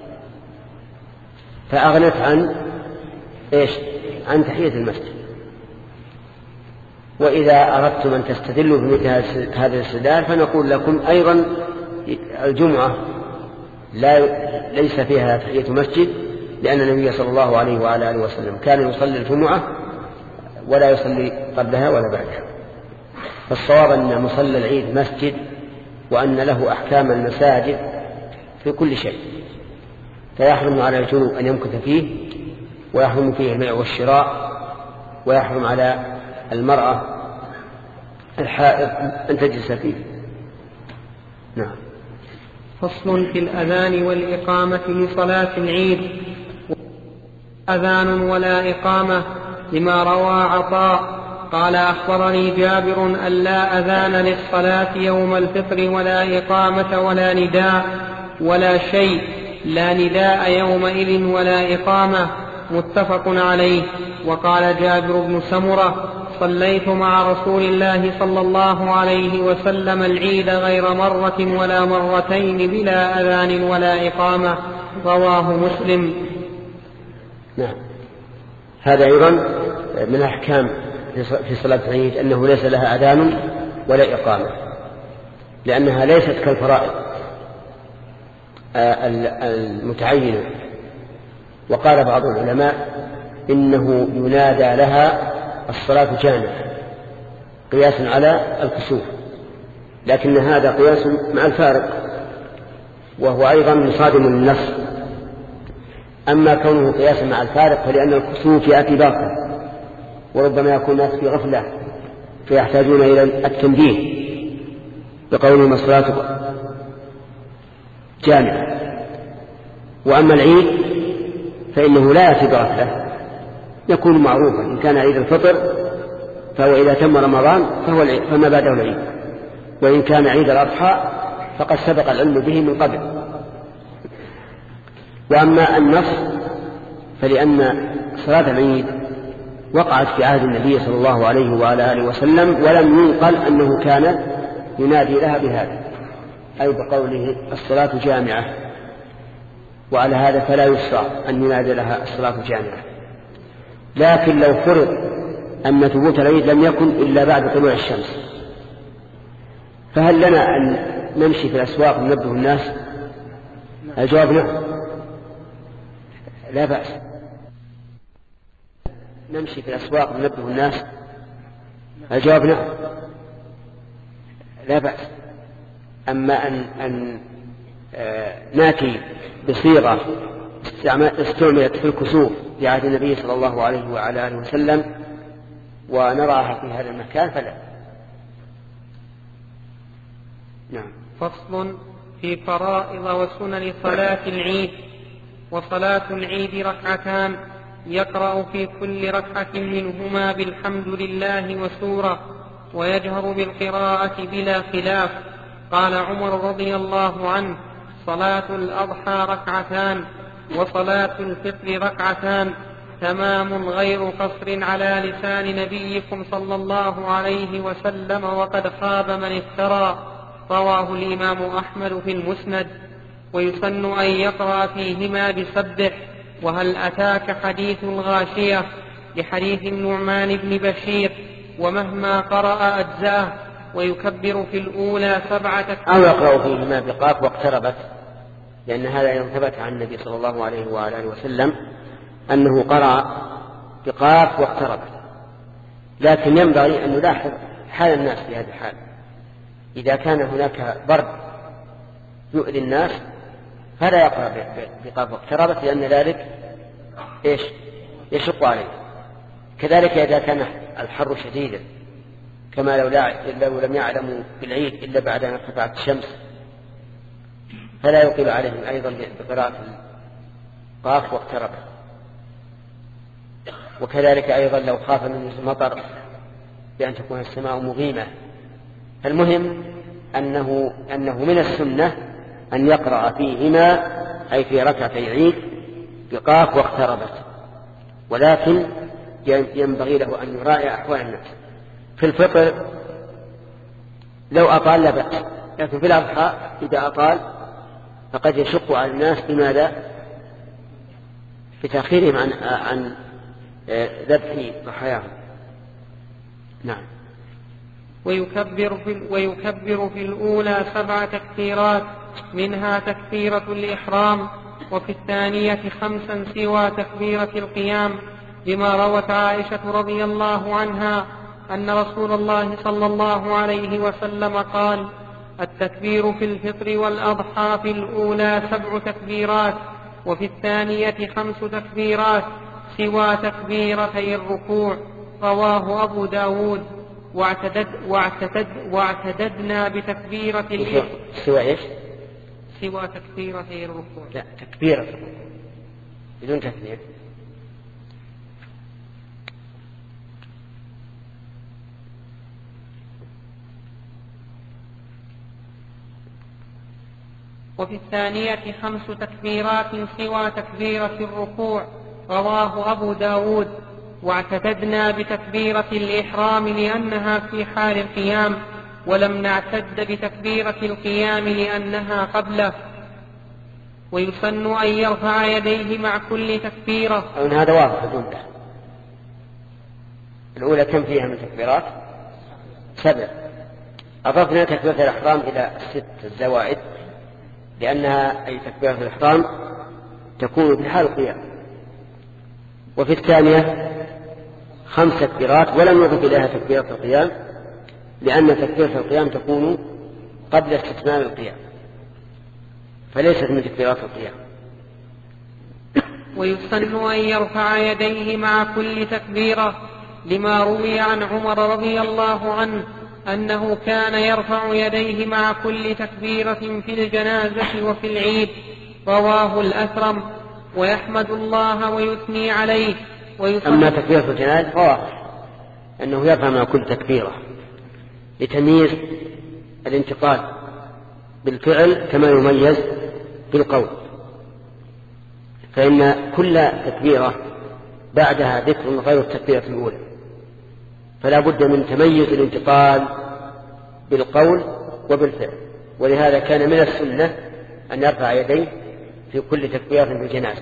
فأغنت عن إيش؟ عن تحية المسجد. وإذا أردتم أن تستدلوا بمثل هذا الاستدلال فنقول لكم أيضا: الجمعة لا ليس فيها تحية مسجد، لأن النبي صلى الله عليه وعلى آله وسلم كان يصلي الجمعة ولا يصلي قبلها ولا بعدها. فالصواب أن مصلى العيد مسجد، وأن له أحكام المساجد في كل شيء، فيحرم على الجنوب أن يمكث فيه، ويحرم فيه البيع والشراء، ويحرم على المرأة الحائض أن تجلس فيه. نعم. فصل في الأذان والإقامة لصلاة العيد. أذان ولا إقامة، لما روى عطاء قال: أخبرني جابر أن لا أذان للصلاة يوم الفطر ولا إقامة ولا نداء ولا شيء، لا نداء يومئذ ولا إقامة. متفق عليه. وقال جابر بن سمرة: صليت مع رسول الله صلى الله عليه وسلم العيد غير مرة ولا مرتين بلا أذان ولا إقامة. رواه مسلم. نعم. هذا أيضا من أحكام في صلاة العيد أنه ليس لها أذان ولا إقامة، لأنها ليست كالفرائض المتعينة. وقال بعض العلماء إنه ينادى لها الصلاة جامعة قياس على الكسوف، لكن هذا قياس مع الفارق، وهو أيضا مصادم للنص. أما كونه قياسا مع الفارق فلأن الكسوف يأتي باطلا، وربما يكون الناس في غفلة فيحتاجون إلى التنبيه بقولهم الصلاة جامعة. وأما العيد فإنه لا اعتبار له، يكون معروفا. إن كان عيد الفطر فهو إذا تم رمضان فهو فما بعده العيد، وإن كان عيد الأضحى فقد سبق العلم به من قبل. وأما النص فلأن صلاة العيد وقعت في عهد النبي صلى الله عليه وعلى آله وسلم، ولم ينقل أنه كان ينادي لها بهذا، أي بقوله الصلاة جامعة، وعلى هذا فلا يشرع أن ينادي لها الصلاة جامعة. لكن لو فرض أن ثبوت العيد لم يكن إلا بعد طلوع الشمس، فهل لنا أن نمشي في الأسواق ننبه الناس؟ الجواب نعم، لا بأس. نمشي في الأسواق ننبه الناس؟ الجواب نعم، لا بأس. أما أن, أن ناتي بصيغة استعملت في الكسوف في عهد النبي صلى الله عليه وعلى آله وسلم ونراها في هذا المكان فلا. نعم. فصل في فرائض وسنن صلاة العيد. وصلاة العيد ركعتان، يقرأ في كل ركعة منهما بالحمد لله وسورة، ويجهر بالقراءة بلا خلاف. قال عمر رضي الله عنه: صلاة الأضحى ركعتان، وصلاة الفطر ركعتان، تمام غير قصر على لسان نبيكم صلى الله عليه وسلم، وقد خاب من افترى. رواه الإمام أحمد في المسند. ويسن أن يقرأ فيهما بسبح وهل أتاك حديث الغاشية لحديث النعمان بن بشير، ومهما قرأ أجزاه. ويكبر في الأولى سبعة تكبيرات. أو يقرأ فيهما بقاف واقتربت، لأن هذا ثبت عن النبي صلى الله عليه وآله وسلم أنه قرأ بقاف واقتربت. لكن ينبغي أن نلاحظ حال الناس في هذه الحال. إذا كان هناك برد يؤذي الناس فلا يقرأ بقاف واقتربت، لأن ذلك إيش يشق عليه. كذلك إذا كان الحر شديدا، كما لو, لو لم يعلموا بالعيد إلا بعد أن ارتفعت الشمس، فلا يقيل عليهم أيضا بقراءة القاف واقتربت. وكذلك أيضا لو خاف من المطر بأن تكون السماء مغيمة. المهم أنه, أنه من السنة أن يقرأ فيهما، أي في ركعتي العيد، بقاف واقتربت. ولكن ينبغي له أن يراعي أحوال الناس. في الفطر لو أطال لا بأس، لكن في الأضحى إذا أطال فقد يشق على الناس. بماذا؟ بتأخيرهم عن عن ذبح ضحاياهم. نعم. ويكبر في, ويكبر في الأولى سبع تكبيرات، منها تكبيرة الإحرام، وفي الثانية خمسا سوى تكبيرة القيام، لما روت عائشة رضي الله عنها أن رسول الله صلى الله عليه وسلم قال: التكبير في الفطر والأضحى في الأولى سبع تكبيرات، وفي الثانية خمس تكبيرات سوى تكبيرتي الركوع. رواه أبو داود. واعتدد واعتدد واعتددنا بتكبيرة الإحرام. سوى إيش؟ سوى تكبيرتي الركوع. لا، تكبيرة الركوع بدون تكبير. وفي الثانية خمس تكبيرات سوى تكبيرة الركوع. رواه أبو داود. واعتددنا بتكبيرة الإحرام لأنها في حال القيام، ولم نعتد بتكبيرة القيام لأنها قبله. ويسن أن يرفع يديه مع كل تكبيرة. أو هذا واضح الجملة. الأولى كم فيها من تكبيرات؟ سبع. أضفنا تكبيرة الإحرام إلى الست الزوائد، لأنها أي تكبيرة الإحرام تكون في حال القيام. وفي الثانية خمس تكبيرات، ولم يضف إليها تكبيرة القيام، لأن تكبيرة القيام تكون قبل استتمام القيام، فليست من تكبيرات القيام. ويسن أن يرفع يديه مع كل تكبيرة، لما روي عن عمر رضي الله عنه أنه كان يرفع يديه مع كل تكبيرة في الجنازة وفي العيد. رواه الأثرم. ويحمد الله ويثني عليه ويصلي. أما تكبيرة الجنائز فواضح أنه يرفع مع كل تكبيرة لتمييز الانتقال بالفعل كما يميز بالقول، فإن كل تكبيرة بعدها ذكر غير التكبيرة الأولى، فلا بد من تميز الانتقال بالقول وبالفعل. ولهذا كان من السنة أن يرفع يديه في كل تكبيرة بالجنازة.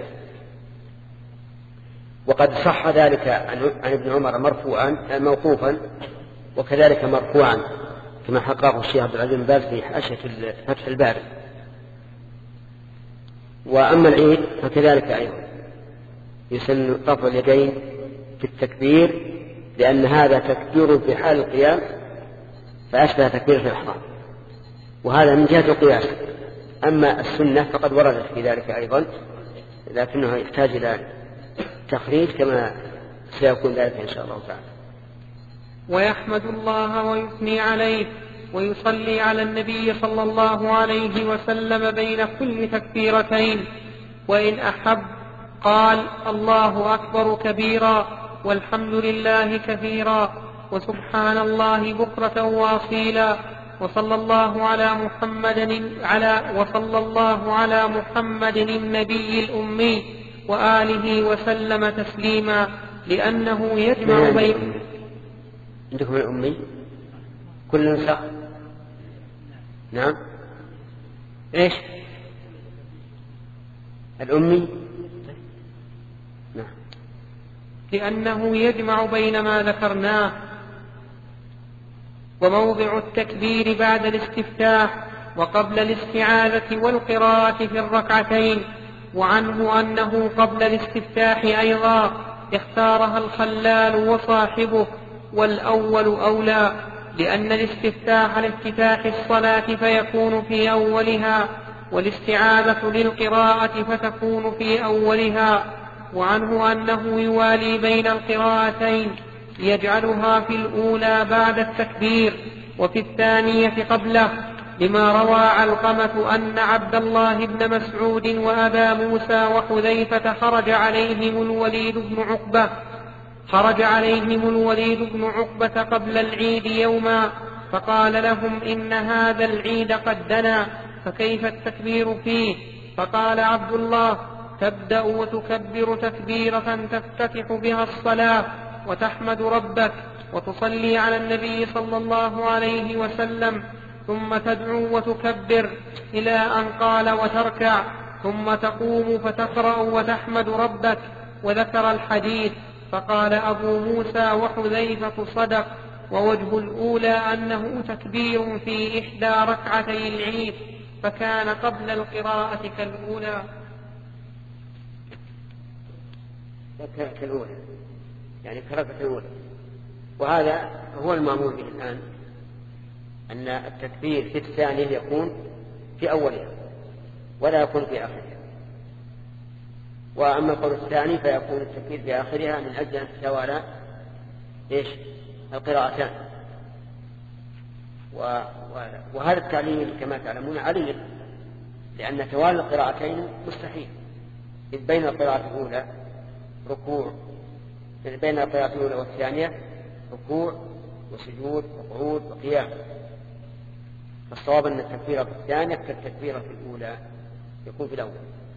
وقد صح ذلك عن ابن عمر مرفوعا موقوفا وكذلك مرفوعا كما حققه الشيخ عبد العزيز بن باز في حاشية فتح الباري. وأما العيد فكذلك أيضا يسن رفع اليدين في التكبير، لأن هذا تكبير في حال القيام فأشبه تكبير في الإحرام، وهذا من جهة القياس. أما السنة فقد وردت في ذلك أيضا، لكنه يحتاج إلى تخريج كما سيكون ذلك إن شاء الله تعالى. ويحمد الله ويثني عليه ويصلي على النبي صلى الله عليه وسلم بين كل تكبيرتين، وإن أحب قال الله أكبر كبيرا والحمد لله كثيرا وسبحان الله بكرة وأصيلا وصلى الله على محمد على وصلى الله على محمد النبي الأمي وآله وسلم تسليما، لأنه يجمع بين. عندكم الأمي كل نسخ؟ نعم. إيش الأمي؟ نعم. لأنه يجمع بين ما ذكرناه. وموضع التكبير بعد الاستفتاح وقبل الاستعاذة والقراءة في الركعتين. وعنه أنه قبل الاستفتاح أيضا اختارها الخلال وصاحبه، والأول أولى، لأن الاستفتاح لافتتاح الصلاة فيكون في أولها، والاستعاذة للقراءة فتكون في أولها. وعنه أنه يوالي بين القراءتين، يجعلها في الأولى بعد التكبير وفي الثانية قبله، لما روى علقمة أن عبد الله بن مسعود وأبا موسى وحذيفة خرج عليهم الوليد بن عقبة خرج عليهم الوليد بن عقبة قبل العيد يوما، فقال لهم إن هذا العيد قد دنا، فكيف التكبير فيه؟ فقال عبد الله: تبدأ وتكبر تكبيرة تفتتح بها الصلاة وتحمد ربك وتصلي على النبي صلى الله عليه وسلم، ثم تدعو وتكبر إلى أن قال وتركع، ثم تقوم فتقرأ وتحمد ربك. وذكر الحديث، فقال أبو موسى وحذيفة: صدق. ووجه الأولى أنه تكبير في إحدى ركعتي العيد، فكان قبل القراءة كالأولى. كالأولى يعني كركعة الأولى. وهذا هو المأمور به الآن، أن التكبير في الثانية يكون في أولها ولا يكون في آخرها. وأما القول الثاني فيكون التكبير في آخرها من أجل أن تتوالى إيش القراءتان. وهذا التعليل كما تعلمون عليل، لأن توالي القراءتين مستحيل، إذ بين القراءة الأولى ركوع بين القراءة الأولى والثانية ركوع وسجود وقعود وقيام. فالصواب أن التكبير في الثانية كالتكبير في الأولى يكون في الأول.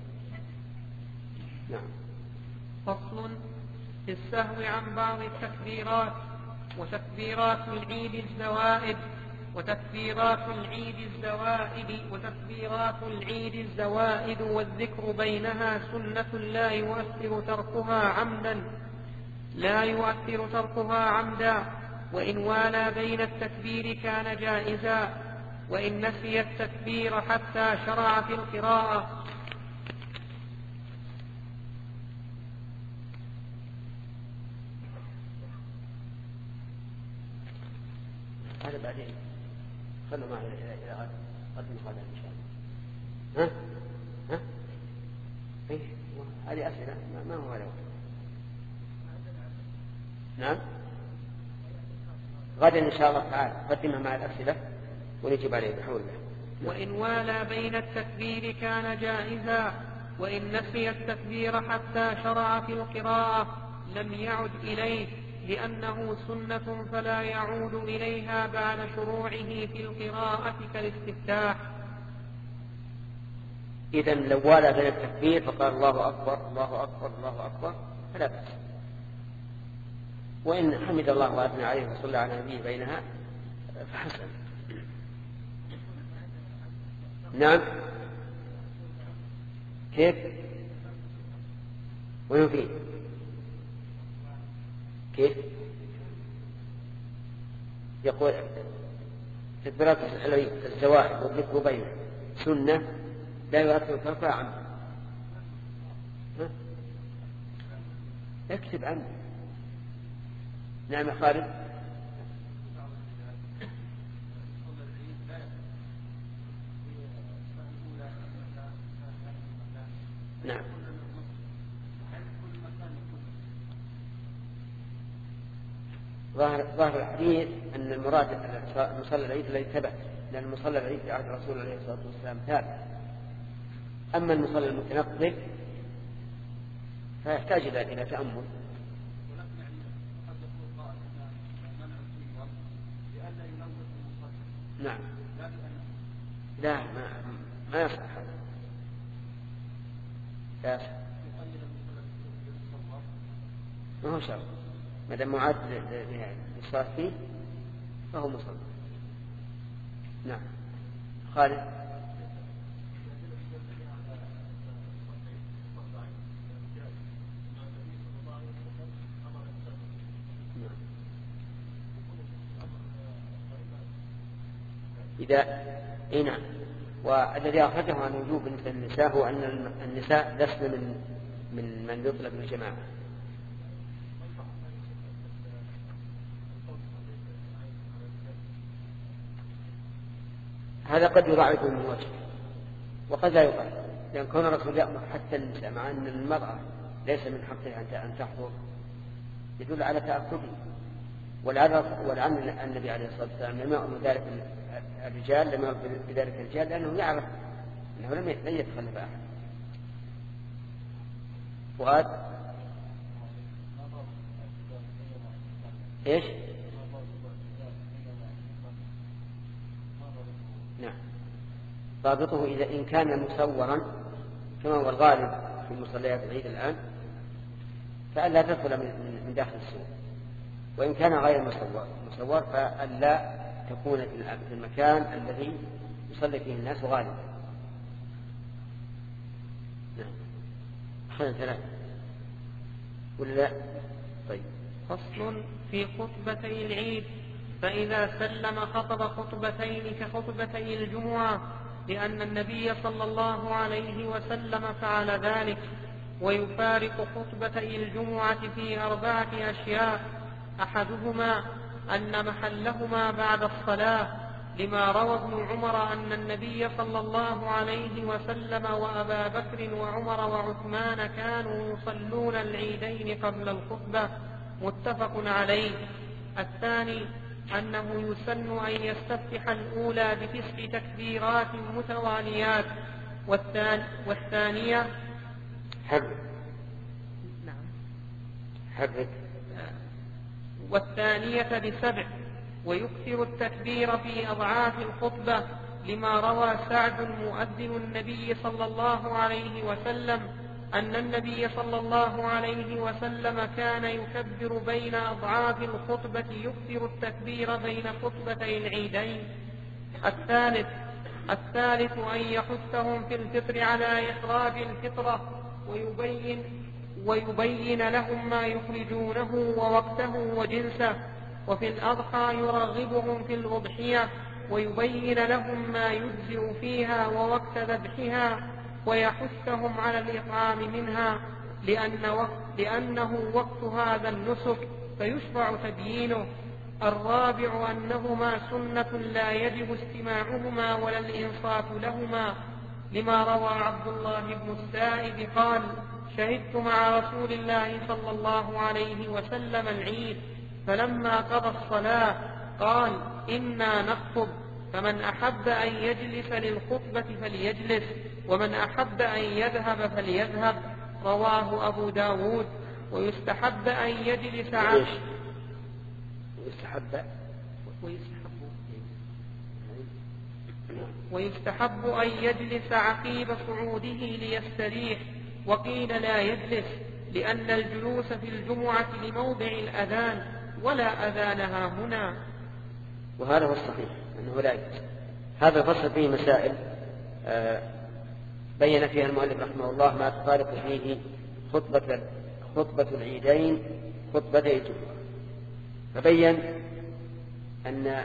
نعم. فصل في السهو عن بعض التكبيرات. وتكبيرات العيد الزوائد وتكبيرات العيد الزوائد وتكبيرات العيد الزوائد والذكر بينها سنة لا يؤثر تركها عمدا لا يؤثر تركها عمدا وإن والى بين التكبير كان جائزا، وإن نسي التكبير حتى شرع في القراءة. هذا بعدين خلوا معي إلى غد غد مقابل إن شاء الله. ها ها إيه هذه أسئلة ما هو هذا. نعم غدا إن شاء الله تعالى قدمها مع الأسئلة ونجيب عليه بحول الله. وإن والى بين التكبير كان جائزا، وإن نسي التكبير حتى شرع في القراءة لم يعد إليه لأنه سنة فلا يعود إليها بعد شروعه في القراءة كالاستفتاح. إذن لو والى بين التكبير فقال الله أكبر الله أكبر الله أكبر فلا بأس، وإن حمد الله وأثنى عليه وصلى على نبيه بينها فحسن. نعم. كيف؟ وين فيه؟ كيف؟ يقول تكبيرات الزوائد والذكر بينه سنة لا يؤثر تركها عنه. اكتب عنه. نعم يا خالد. نعم. ظاهر ظاهر الحديث أن المراد مصلى العيد الذي ثبت، لأن مصلى العيد في عهد الرسول عليه الصلاة والسلام ثابت. أما المصلى المتنقل فيحتاج إلى تأمل. نعم. لا ما ما يصح هذا. لا ما هو شرط، ما دام معاد للصلاة فيه فهو مصلى. نعم. خالد. إذا إيه نعم. والذي أخرجه عن وجوب بالنسبة للنساء هو أن النساء لسن من من من يطلب الجماعة. هذا قد يضاعف من وجه وقد لا يضاعف، لأن كون الرسول يأمر حتى النساء مع أن المرأة ليس من حقها أن تحضر يدل على تأكده. ولعل النبي عليه الصلاة والسلام لم يأمر ذلك الرجال لم يأمر بذلك الرجال لأنه يعرف أنه لم يتخلف أحد. فؤاد. إيش؟ نعم. ضابطه إذا إن كان مصورا كما هو الغالب في مصليات العيد الآن فألا تدخل من داخل السوق، وإن كان غير مصور مصور فألا تكون في المكان الذي يصلي فيه الناس غالبا. نعم. خلنا ثلاثة ولا لا؟ طيب. فصل في خطبتي العيد. فإذا سلم خطب خطبتين كخطبتي الجمعة، لأن النبي صلى الله عليه وسلم فعل ذلك. ويفارق خطبتي الجمعة في أربعة أشياء: أحدهما أن محلهما بعد الصلاة، لما روى ابن عمر أن النبي صلى الله عليه وسلم وأبا بكر وعمر وعثمان كانوا يصلون العيدين قبل الخطبة، متفق عليه. الثاني أنه يسن أن يستفتح الأولى بتسع تكبيرات متواليات، والثاني والثانية حرك نعم حرك والثانية بسبع، ويكثر التكبير في أضعاف الخطبة، لما روى سعد مؤذن النبي صلى الله عليه وسلم أن النبي صلى الله عليه وسلم كان يكبر بين أضعاف الخطبة، يكثر التكبير بين خطبتي العيدين. الثالث الثالث أن يحثهم في الفطر على إخراج الفطرة، ويبين ويبين لهم ما يخرجونه ووقته وجنسه. وفي الأضحى يرغبهم في الأضحية، ويبين لهم ما يجزئ فيها ووقت ذبحها، ويحثهم على الإطعام منها، لأن وقت لأنه وقت هذا النسك فيشرع تبيينه. الرابع أنهما سنة لا يجب استماعهما ولا الإنصات لهما، لما روى عبد الله بن السائب قال: شهدت مع رسول الله صلى الله عليه وسلم العيد، فلما قضى الصلاة قال: إنا نخطب، فمن أحب أن يجلس للخطبة فليجلس، ومن أحب أن يذهب فليذهب. رواه أبو داود. ويستحب أن يجلس عقب ويستحب ويستحب أن يجلس عقيب صعوده ليستريح. وقيل لا يجلس، لأن الجلوس في الجمعة لموضع الأذان ولا أذانها هنا. وهذا هو الصحيح أنه لا يجلس. هذا الفصل فيه مسائل بين فيها المؤلف رحمه الله ما تفارق فيه خطبة خطبة العيدين خطبتي الجمعة. فبين أن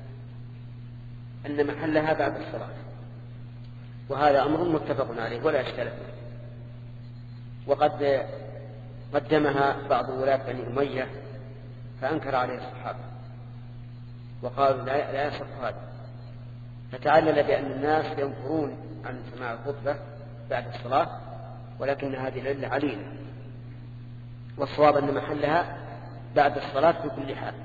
أن محلها بعد الصلاة، وهذا أمر متفق عليه ولا إشكال فيه. وقد قدمها بعض ولاة بني أمية فأنكر عليه الصحابة وقالوا لا, لا يصح هذا، فتعلل بأن الناس ينفرون عن سماع الخطبة بعد الصلاة، ولكن هذه العلة عليلة، والصواب أن محلها بعد الصلاة في كل حال.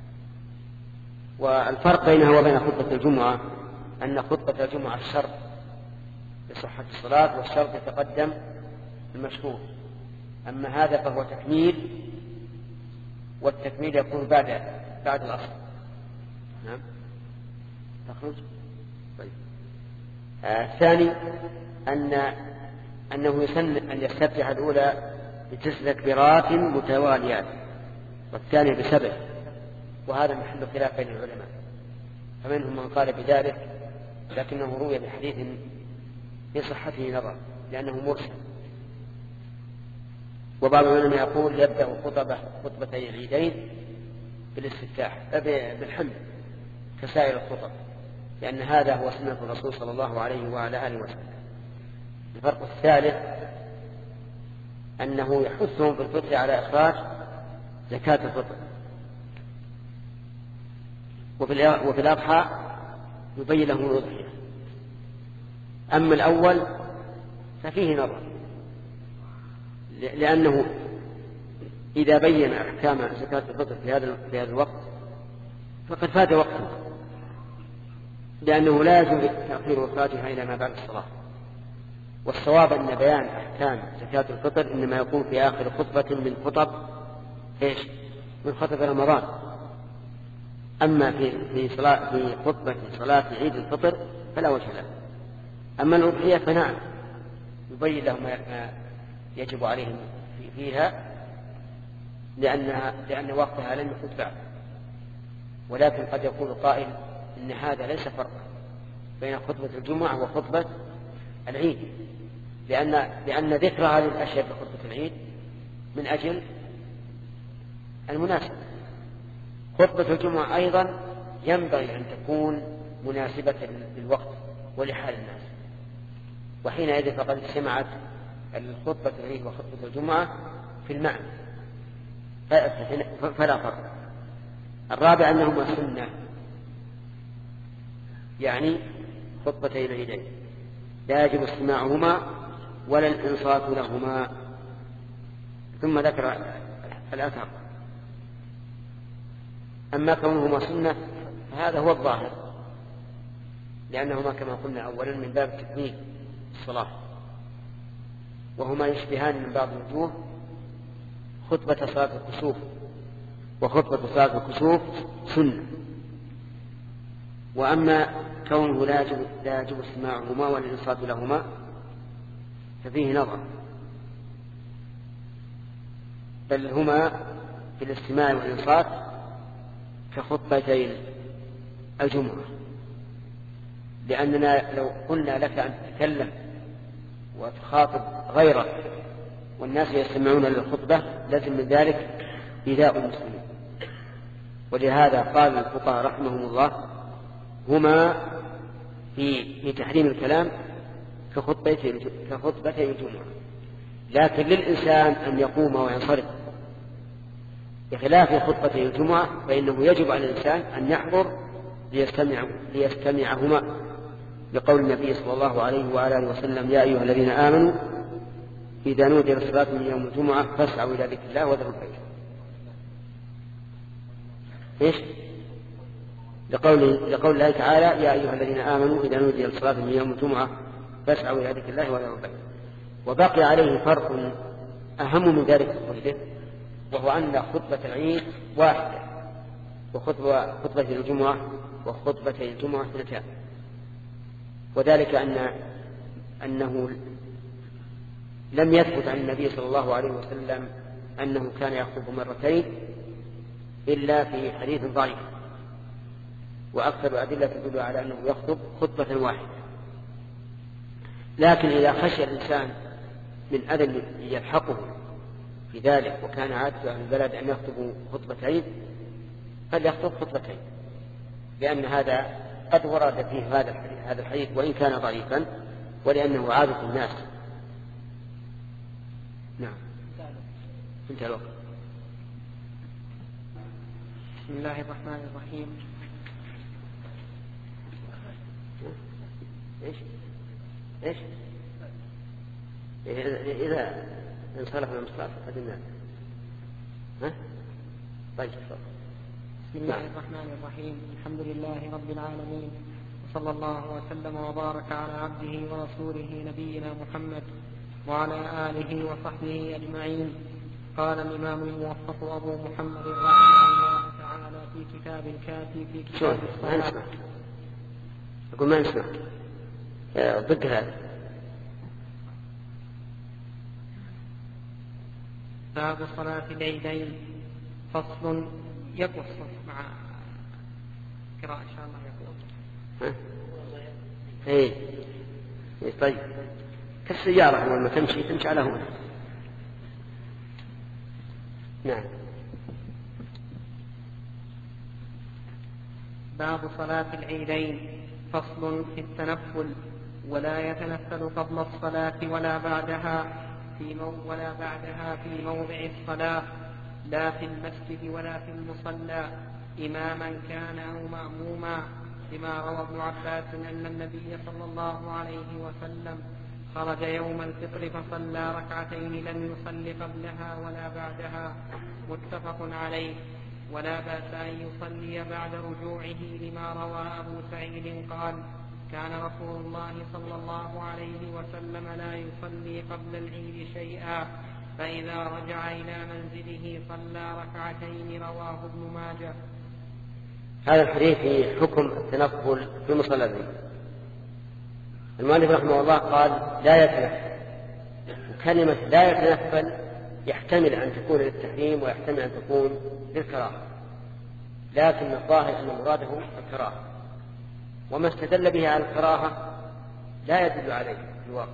والفرق بينها وبين خطبة الجمعة أن خطبة الجمعة الشرط لصحة الصلاة، والشرط يتقدم المشهور. أما هذا فهو تكميل، والتكميل يكون بعد بعد الأصل. نعم تخرج. طيب. آه ثاني أن أنه يسن أن يستفتح الأولى بتسع تكبيرات متواليات والثانية بسبع، وهذا محل خلاف بين العلماء، فمنهم من قال بذلك لكنه روي بحديث في صحته نظر لأنه مرسل. وبعض العلماء يقول يبدأ خطبة خطبتي العيدين بالاستفتاح بالحمد كسائر الخطب، لأن هذا هو سنة الرسول صلى الله عليه وعلى آله وسلم. الفرق الثالث أنه يحثهم في الفطر على إخراج زكاة الفطر، وفي الأضحى يبين لهم الأضحية. أما الأول ففيه نظر، لأنه إذا بين أحكام زكاة الفطر في هذا في هذا الوقت فقد فات وقته، لأنه لا يجوز تأخير إخراجها إلى ما بعد الصلاة. والصواب أن بيان أحكام زكاة الفطر إنما يكون في آخر خطبة من خطب إيش من خطب رمضان. أما في في صلاة في خطبة صلاة عيد الفطر فلا وجه له. أما الأضحية فنعم يبين لهم ما يجب عليهم فيها، لأنها لأن وقتها لم يفت بعد. ولكن قد يقول قائل إن هذا ليس فرقا بين خطبة الجمعة وخطبة العيد، لأن لأن ذكر هذه الأشياء في خطبة العيد من أجل المناسبة. خطبة الجمعة أيضا ينبغي أن تكون مناسبة للوقت ولحال الناس، وحينئذ فقد اجتمعت الخطبة العيد وخطبة الجمعة في المعنى فلا فرق. الرابع أنهما سنة، يعني خطبتي العيدين لا يجب استماعهما ولا الانصات لهما. ثم ذكر الأثر. أما كونهما سنة فهذا هو الظاهر، لأنهما كما قلنا أولا من باب تكميل الصلاة، وهما يشبهان من بعض الوجوه خطبة صلاة الكسوف وخطبة صلاة الكسوف سنة. وأما كونه لا يجب, لا يجب استماعهما ولا الانصات لهما ففيه نظر، بل هما في الاستماع والانصات كخطبتي الجمعة، لأننا لو قلنا لك أن تتكلم وتخاطب غيرك والناس يستمعون للخطبة لازم من ذلك إيذاء المسلمين. ولهذا قال الفقهاء رحمهم الله هما في في تحريم الكلام كخطبتي كخطبتي الجمعة، لكن للإنسان أن يقوم وينصرف، بخلاف خطبتي الجمعة فإنه يجب على الإنسان أن يحضر ليستمع ليستمعهما، لقول النبي صلى الله عليه وآله وسلم يا أيها الذين آمنوا إذا نودي للصلاة من يوم الجمعة فاسعوا إلى ذكر الله وذروا البيع. إيش؟ لقول, لقول الله تعالى: يا أيها الذين آمنوا إذا نودي للصلاة من يوم الجمعة فاسعوا إلى ذكر الله وذروا البيع. وبقي عليه فرق أهم من ذلك كله، وهو أن خطبة العيد واحدة، وخطبة خطبة الجمعة وخطبة الجمعة اثنتان، وذلك أن أنه لم يثبت عن النبي صلى الله عليه وسلم أنه كان يخطب مرتين إلا في حديث ضعيف، وأكثر الأدلة تدل على أنه يخطب خطبة واحدة. لكن إذا خشي الإنسان من أذى يلحقه في ذلك وكان عادة أهل البلد أن يخطبوا خطبتين فليخطب خطبتين، لأن هذا قد ورد فيه هذا الحديث وإن كان ضعيفا، ولأنه عادة الناس. نعم. انتهى الوقت. بسم الله الرحمن الرحيم. ايش ايش اذا انصرف من المصطلح قدمنا ها طيب. بسم الله الرحمن الرحيم. الحمد لله رب العالمين، وصلى الله وسلم وبارك على عبده ورسوله نبينا محمد وعلى آله وصحبه أجمعين. قال الإمام الموفق أبو محمد رحمه الله تعالى في كتاب الكافي في كتاب الصلاة. أقول ما نسمع ضد هذا. باب صلاة العيدين. فصل. يقص مع قراءة إن شاء الله يقول. ها؟ إيه. طيب. كالسيارة أول ما تمشي تمشي على هنا. نعم. باب صلاة العيدين. فصل في التنفل. ولا يتنفل قبل الصلاة ولا بعدها في مو ولا بعدها في موضع الصلاة، لا في المسجد ولا في المصلى، إماما كان أو مأموما، لما روى ابن عباس أن النبي صلى الله عليه وسلم خرج يوم الفطر فصلى ركعتين لم يصل قبلها ولا بعدها، متفق عليه. ولا بأس أن يصلي بعد رجوعه، لما روى أبو سعيد قال: كان رسول الله صلى الله عليه وسلم لا يصلي قبل العيد شيئا، فإذا رجع إلى منزله صلى ركعتين، رواه ابن ماجه. هذا الحديث في حكم التنفل في مصلى العيد. المؤلف رحمه الله قال لا يتنفل، وكلمة لا يتنفل يحتمل أن تكون للتحريم ويحتمل أن تكون للكراهة، لكن الظاهر أن مراده الكراهة، وما استدل به على الكراهة لا يدل عليه في الواقع.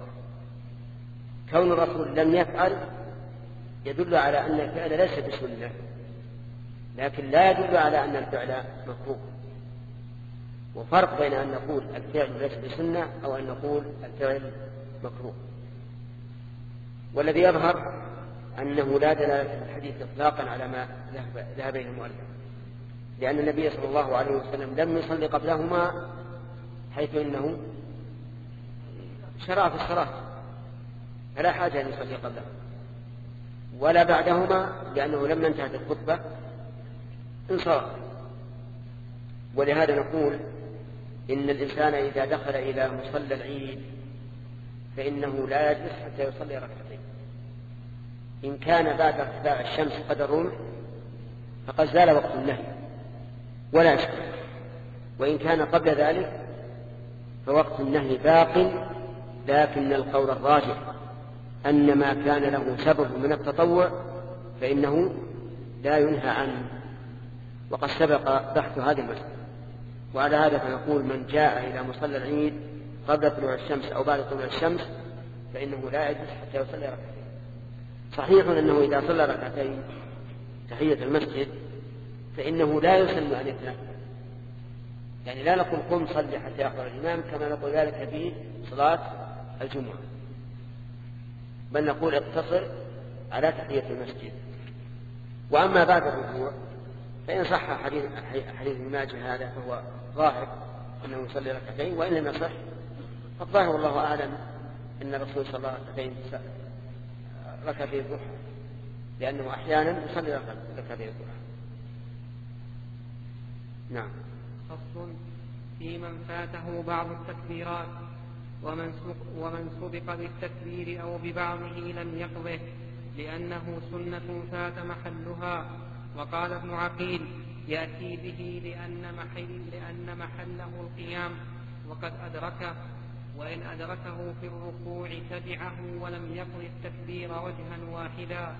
كون الرسول لم يفعل يدل على أن الفعل ليس بسنة، لكن لا يدل على أن الفعل مكروه. وفرق بين أن نقول الفعل ليس بسنة أو أن نقول الفعل مكروه. والذي يظهر أنه لا دلالة في الحديث إطلاقا على ما ذهب إليه المؤلف، لأن النبي صلى الله عليه وسلم لم يصلي قبلهما، حيث إنه شرع في الصلاة فلا حاجة أن يصلي قبله، ولا بعدهما لأنه لما انتهت الخطبة انصرف. ولهذا نقول إن الإنسان إذا دخل إلى مصلى العيد فإنه لا يجلس حتى يصلي ركعتين. إن كان بعد ارتفاع الشمس قدر فقد زال وقت النهي ولا إشكال، وإن كان قبل ذلك فوقت النهي باق، لكن القول الراجح أن ما كان له سبب من التطوع فإنه لا ينهى عنه، وقد سبق بحث هذه المسألة. وعلى هذا فنقول من جاء إلى مصلى العيد قبل طلوع الشمس أو بعد طلوع الشمس فإنه لا يجلس حتى يصلي ركعتين. صحيح أنه إذا صلى ركعتين تحية المسجد فإنه لا يسن أن يتنفل، يعني لا نقول قم صلي حتى يحضر الإمام كما نقول ذلك في صلاة الجمعة، بل نقول اقتصر على تحية المسجد. وأما بعد الركوع فإن صح حديث حديث ابن ماجه هذا فهو ظاهر أنه يصلي ركعتين، وإن لم يصح فالظاهر والله أعلم أن الرسول صلى الله عليه وسلم ركعتي الضحى، لأنه أحيانا يصلي ركعتي الضحى. نعم. فصل في من فاته بعض التكبيرات ومن ومن سبق بالتكبير أو ببعضه لم يقضه لأنه سنة فات محلها. وقال ابن عقيل يأتي به لأن, محل لأن محله القيام وقد أدركه، وإن أدركه في الركوع تبعه ولم يقض التكبير وجها واحدا،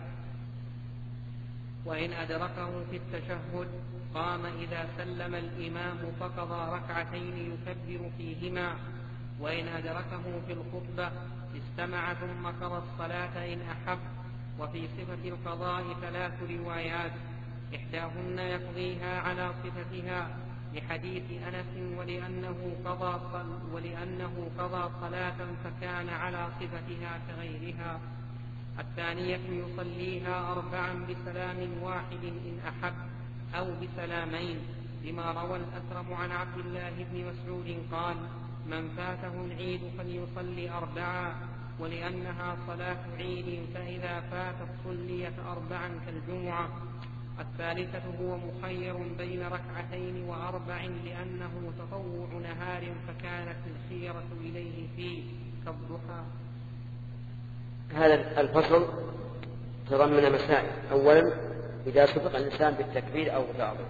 وإن أدركه في التشهد قام إذا سلم الإمام فقضى ركعتين يكبر فيهما، وإن أدركه في الخطبة استمع ثم قضى الصلاة إن أحب. وفي صفة القضاء ثلاث روايات، إحداهن يقضيها على صفتها لحديث أنس ولأنه قضى, ولأنه قضى صلاة فكان على صفتها كغيرها. الثانية يصليها أربعا بسلام واحد إن أحب أو بسلامين، لما روى الأثرم عن عبد الله بن مسعود قال من فاته العيد فليصلي أربعا، ولأنها صلاة عيد فإذا فاتت صليت أربعا كالجمعة. الثالثة هو مخير بين ركعتين وأربع لأنه تطوع نهار فكانت الخيرة إليه فيه كالضحى. هذا الفصل تضمن مسائل. أولا إذا سبق الإنسان بالتكبير أو ببعضه،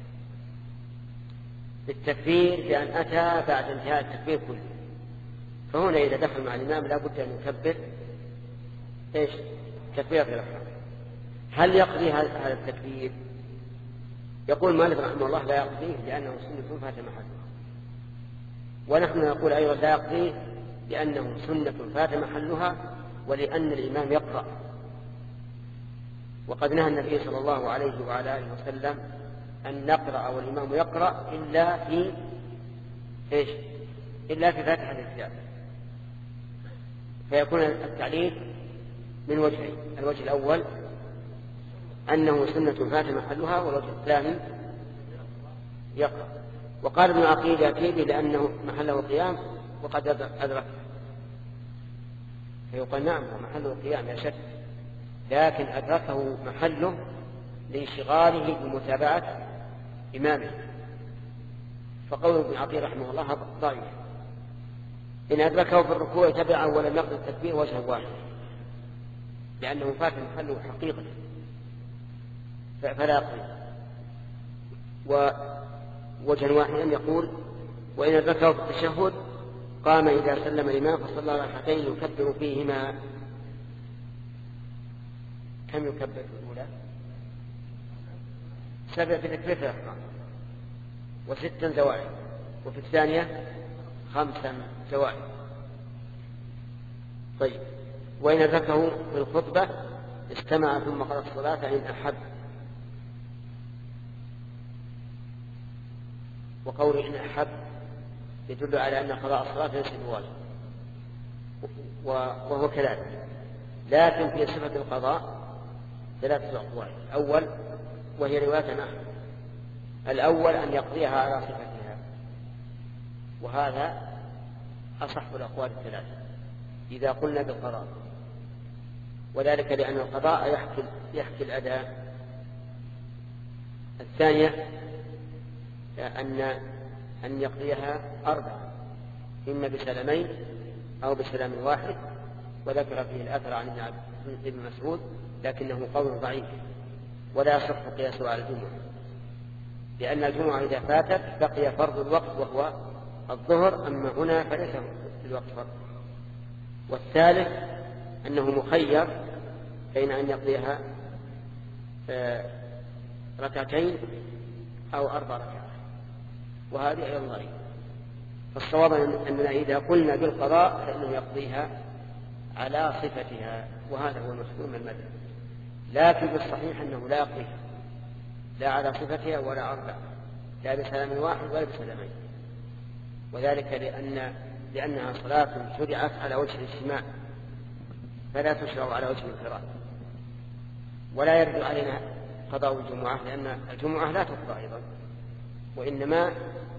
بالتكبير بأن أتى بعد انتهاء التكبير كله، فهنا إذا دخل مع الإمام لا بد أن يكبر إيش؟ تكبير في الإحرام. هل يقضي هذا التكبير؟ يقول مالك رحمه الله لا يقضيه لأنه سنة فات محلها، ونحن نقول أيضا لا يقضيه لأنه سنة فات محلها ولأن الإمام يقرأ، وقد نهى النبي صلى الله عليه وعلى آله وسلم أن نقرأ والإمام يقرأ إلا في إيش؟ إلا في فاتحة الكتاب. فيكون التعليل من وجهين، الوجه الأول أنه سنة فات محلها، والوجه الثاني يقرأ. وقال ابن عقيل يأتي به لأنه محله قيام وقد أدرك، فيقال نعم محله قيام يا شك، لكن أدركه محله لانشغاله بمتابعة إمامه، فقول ابن عقيل رحمه الله ضعيف. إن أدركه في الركوع تبعه ولم يقضي التكبير وجها واحد لأنه فات محله حقيقة فلا يقضي. ووجها واحدا يقول وإن أدركه في التشهد قام إذا سلم الإمام فصلى ركعتين يكبر فيهما. كم يكبر في الأولى؟ سبع في تكبيرة الإحرام وستا زوائد، وفي الثانية خمسا زوائد. طيب وإن أدركه في الخطبة استمع ثم قضى الصلاة إن أحب. وقول إن أحب يدل على أن قضاء الصلاة ليس بواجب، وهو كذلك. لكن في صفة القضاء ثلاثة أقوال. أول وهي رواية أحمد، الأول أن يقضيها على صفتها، وهذا أصح الأقوال الثلاثة إذا قلنا بالقضاء، وذلك لأن القضاء يحكي, يحكي الأداء. الثانية أن أن يقضيها أربعة، إما بسلامين أو بسلام واحد، وذكر فيه الأثر عن ابن مسعود لكنه قول ضعيف ولا يصح قياسه على الجمعة، لأن الجمعة إذا فاتت بقي فرض الوقت وهو الظهر، أما هنا فليس الوقت فرض. والثالث أنه مخير بين أن يقضيها ركعتين أو أربع ركعات، وهذه أيضا ضعيف. فالصواب أننا إذا قلنا بالقضاء فإنه يقضيها على صفتها، وهذا هو المشهور من المذهب. لكن بالصحيح أنه لا يقضيها لا على صفتها ولا أربع، لا بسلام واحد ولا بسلامين، وذلك لأن لأنها صلاة شرعت على وجه الاجتماع فلا تشرع على وجه الانفراد. ولا يرد علينا قضاء الجمعة لأن الجمعة لا تقضى أيضا، وإنما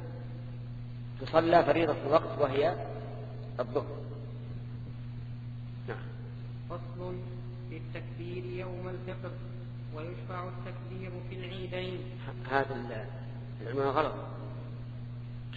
تصلى فريضة الوقت وهي الظهر. نعم. فصل في التكبير يوم الفطر ويشفع التكبير في العيدين. هذا العنوان غلط،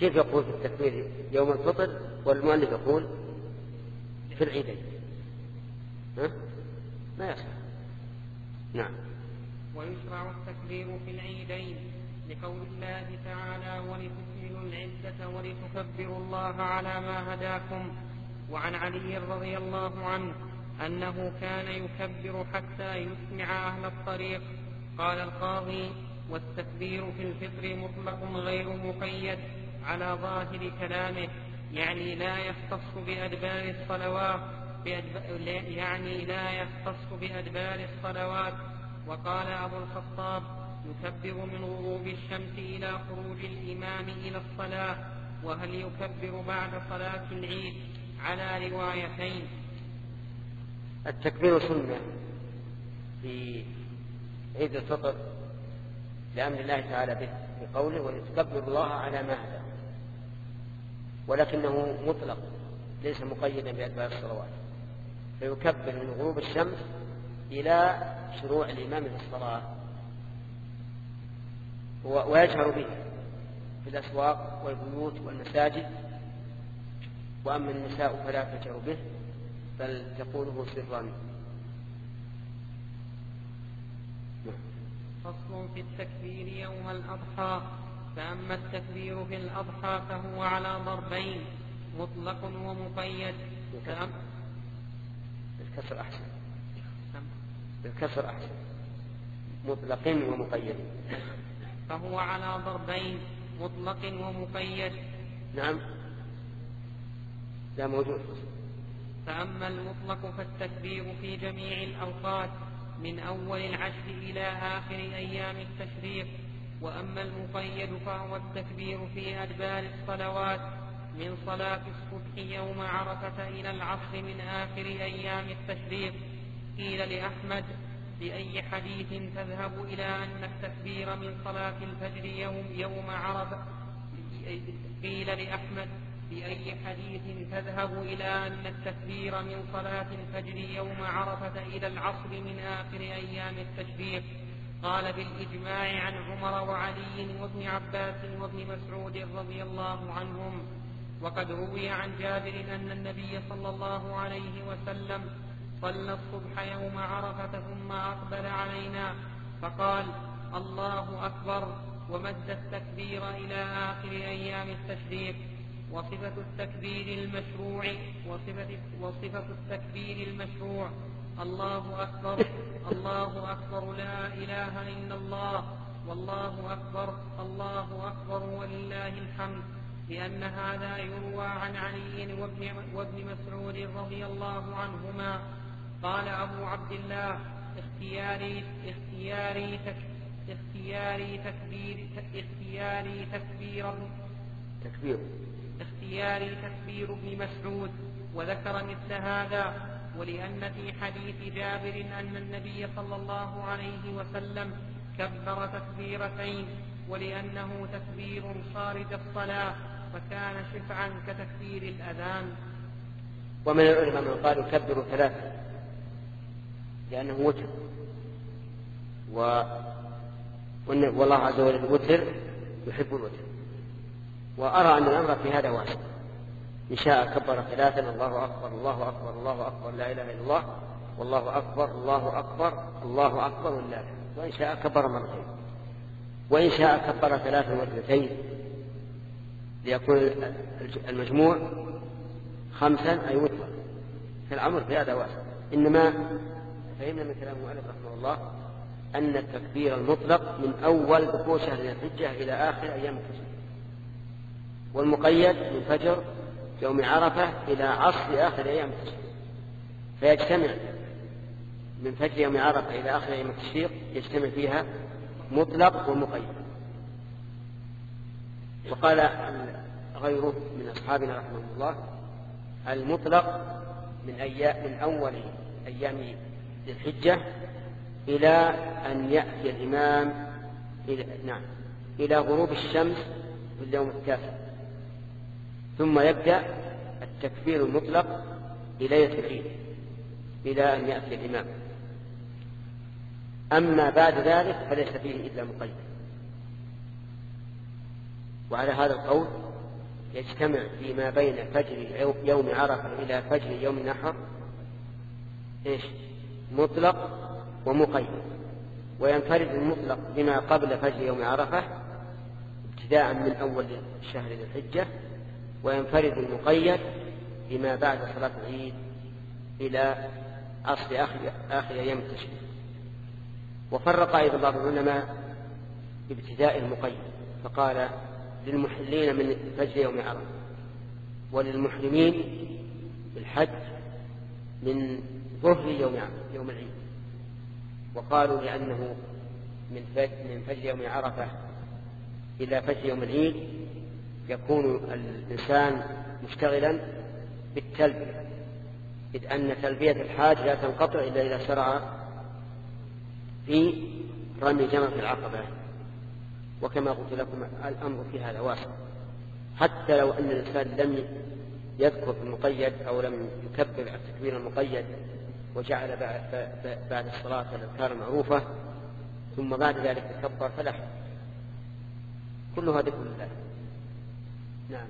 كيف يقول في التكبير يوم الفطر والمؤلف يقول في العيدين؟ ها؟ ما يصح. نعم. ويشرع التكبير في العيدين لقول الله تعالى ولتكملوا العدة ولتكبروا الله على ما هداكم. وعن علي رضي الله عنه أنه كان يكبر حتى يسمع أهل الطريق. قال القاضي والتكبير في الفطر مطلق غير مقيد على ظاهر كلامه، يعني لا يختص بأدبار الصلوات بأدب... يعني لا يختص بأدبار الصلوات. وقال أبو الخطاب يكبر من غروب الشمس إلى خروج الإمام إلى الصلاة. وهل يكبر بعد صلاة العيد؟ على روايتين. التكبير سنة في عيد الفطر لأمر الله تعالى به بقوله ولتكبروا الله على ما هداكم، ولكنه مطلق ليس مقيدا بأدبار الصلوات، فيكبر من غروب الشمس إلى شروع الإمام في الصلاة ويجهر به في الأسواق والبيوت والمساجد. وأما النساء فلا تجهر به بل تقوله سرا. فصل في التكبير يوم الأضحى. فأما التكبير في الأضحى فهو على ضربين مطلق ومقيد. بالكسر أحسن، بالكسر أحسن، مطلق ومقيد. فهو على ضربين مطلق ومقيد. نعم، لا موجود. فأما المطلق فالتكبير في جميع الأوقات من أول العشر إلى آخر أيام التشريق. وأما المقيد فهو التكبير في أدبار الصلوات من صلاة الصبح يوم عرفة إلى العصر من آخر أيام التشريق. قيل لأحمد بأي حديث تذهب إلى أن التكبير من صلاة الفجر يوم, يوم عرفة قيل لأحمد بأي حديث تذهب إلى أن التكبير من صلاة الفجر يوم عرفة إلى العصر من آخر أيام التشريق؟ قال بالإجماع عن عمر وعلي وابن عباس وابن مسعود رضي الله عنهم. وقد روي عن جابر أن النبي صلى الله عليه وسلم صلى الصبح يوم عرفة ثم أقبل علينا فقال الله أكبر ومد التكبير إلى آخر أيام التشريق. وصفة التكبير المشروع وصفة, وصفة التكبير المشروع الله أكبر الله أكبر لا إله إلا الله والله أكبر الله أكبر ولله الحمد، لأن هذا يروى عن علي وابن, وابن مسعود رضي الله عنهما. قال أبو عبد الله اختياري اختياري تك اختياري تكبير اختياري تكبير تكبير اختياري تكبير ابن مسعود. وذكر مثل هذا ولأن في حديث جابر أن النبي صلى الله عليه وسلم كبر تكبيرتين ولأنه تكبير خارج الصلاة فكان شفعا كتكبير الأذان. ومن العلماء من قالوا كبروا ثلاثة لأنه وتر، و... والله عز وجل الوتر يحب الوتر. وأرى أن الأمر في هذا واسع، إن شاء كبر ثلاثا الله أكبر الله أكبر الله أكبر لا إله إلا الله والله أكبر الله أكبر الله أكبر ولله الحمد، وإن شاء كبر مرتين، وإن شاء كبر ثلاثا واثنتين ليكون المجموع خمسا أي وترا. فالأمر في هذا واسع. إنما فهمنا من كلام المؤلف رحمه الله أن التكبير المطلق من أول دخول شهر الحجة إلى آخر أيام التشريق، والمقيد من فجر يوم عرفة إلى عصر آخر أيام التشريق، فيجتمع من فجر يوم عرفة إلى آخر أيام التشريق يجتمع فيها مطلق ومقيد. وقال غيره من أصحابنا رحمه الله المطلق من, أيام من أول أيام الحجة إلى أن يأتي الإمام إلى, نعم إلى غروب الشمس في اليوم التاسع، ثم يبدأ التكبير المطلق ليلة العيد إلى أن يأتي الإمام. أما بعد ذلك فليس فيه إلا مقيد. وعلى هذا القول يجتمع فيما بين فجر يوم عرفة إلى فجر يوم النحر إيش؟ مطلق ومقيد، وينفرد المطلق بما قبل فجر يوم عرفة ابتداء من أول شهر ذي الحجة، وينفرد المقيد بما بعد صلاة العيد إلى عصر آخر, آخر أيام التشريق. وفرق أيضا بعض العلماء بابتداء المقيد، فقال للمحلين من فجر يوم عرفة، وللمحرمين بالحج من ظهر يوم يوم العيد. وقالوا لأنه من من فجر يوم عرفة إلى فجر يوم العيد يكون الإنسان مشتغلا بالتلبية، إذ أن تلبية الحاج لا تنقطع إلا إذا شرع في رمي جمرة العقبة. وكما قلت لكم الأمر في هذا واسع، حتى لو أن الإنسان لم يذكر في المقيد أو لم يكبر التكبير المقيد وجعل بعد الصلاة الأذكار المعروفة ثم بعد ذلك تكبر فلا حرج، كلها ذكر الله. نعم.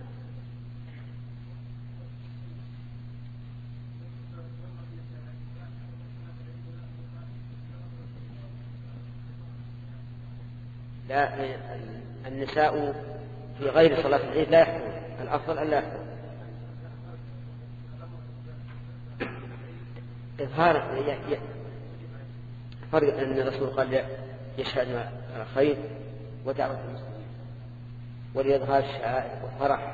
لا، النساء في غير صلاة العيد لا يحضرون، الأفضل أن لا يحضرون. إظهار فرق أن الرسول قال يشهد خير ودعوة المسلمين، ولإظهار الشعائر والفرح.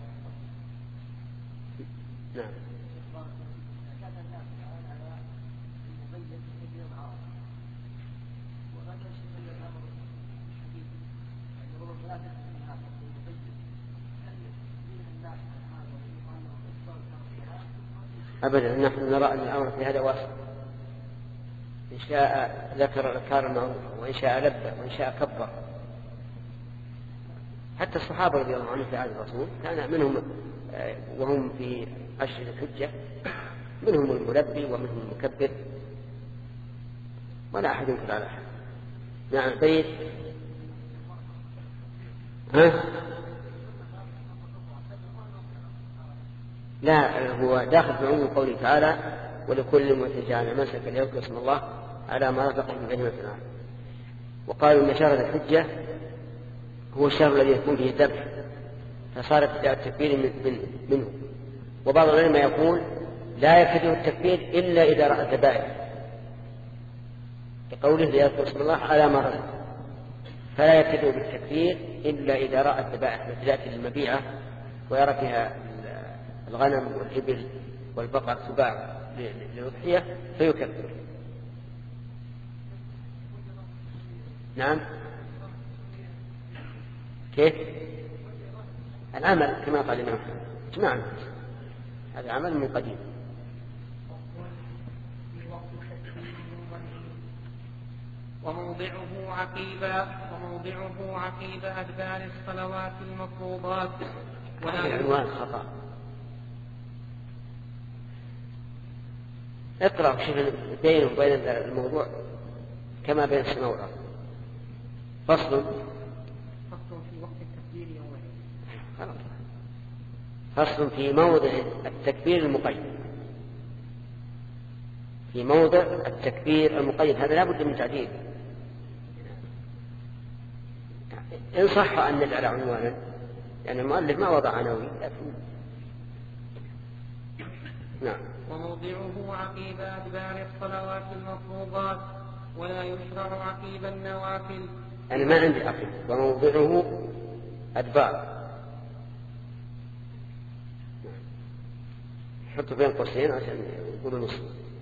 نعم. أبدا، نحن نرى أن الأمر في هذا واسع، إن شاء ذكر الأذكار المعروفة، وإن شاء لبى، وإن شاء كبر. حتى الصحابة رضي الله عنهم في عهد الرسول كان منهم وهم في عشر الحجة منهم الملبي ومنهم المكبر، ولا أحد ينكر على أحد. نعم. سيد ها؟ لا، هو داخل في عموم قوله تعالى ولكل متجعل منسك ليذكر اسم الله على ما رزقه من بهيمة الأنعام. وقالوا ان شهر الحجة هو الشهر الذي يكون فيه الذبح، فصار ابتداء التكبير من منه. وبعض العلماء يقول لا يبتدئ التكبير الا اذا راى الذبائح، كقوله ليذكر اسم الله على ما رزقه، فلا يبتدئ بالتكبير الا اذا راى الذبائح مثل تاتي للمبيعة ويرى فيها الغنم والإبل والبقر تباع للأضحية فيكبر. نعم. كيف؟ العمل كما قال الإمام أحمد جماعة، هذا عمل من قديم. وموضعه عقيبة وموضعه عقيب أدبار الصلوات المفروضات. العنوان خطأ. اقرأ شوف بينه وبين الموضوع كما بين السماء والأرض. فصل فصل في وقت التكبير يوم العيد. فصل في موضع التكبير المقيد. في موضع التكبير المقيد هذا لا بد من تعديل. إن صح أن نجعل عنوانا، يعني المؤلف ما وضع عناوين. نعم. وموضعه عقيب أدبار الصلوات المفروضات، ولا يشرع عقيب النوافل. أنا ما عندي عقيب. وموضعه أدبار، حطوا بين قوسين عشان يقولوا نصف.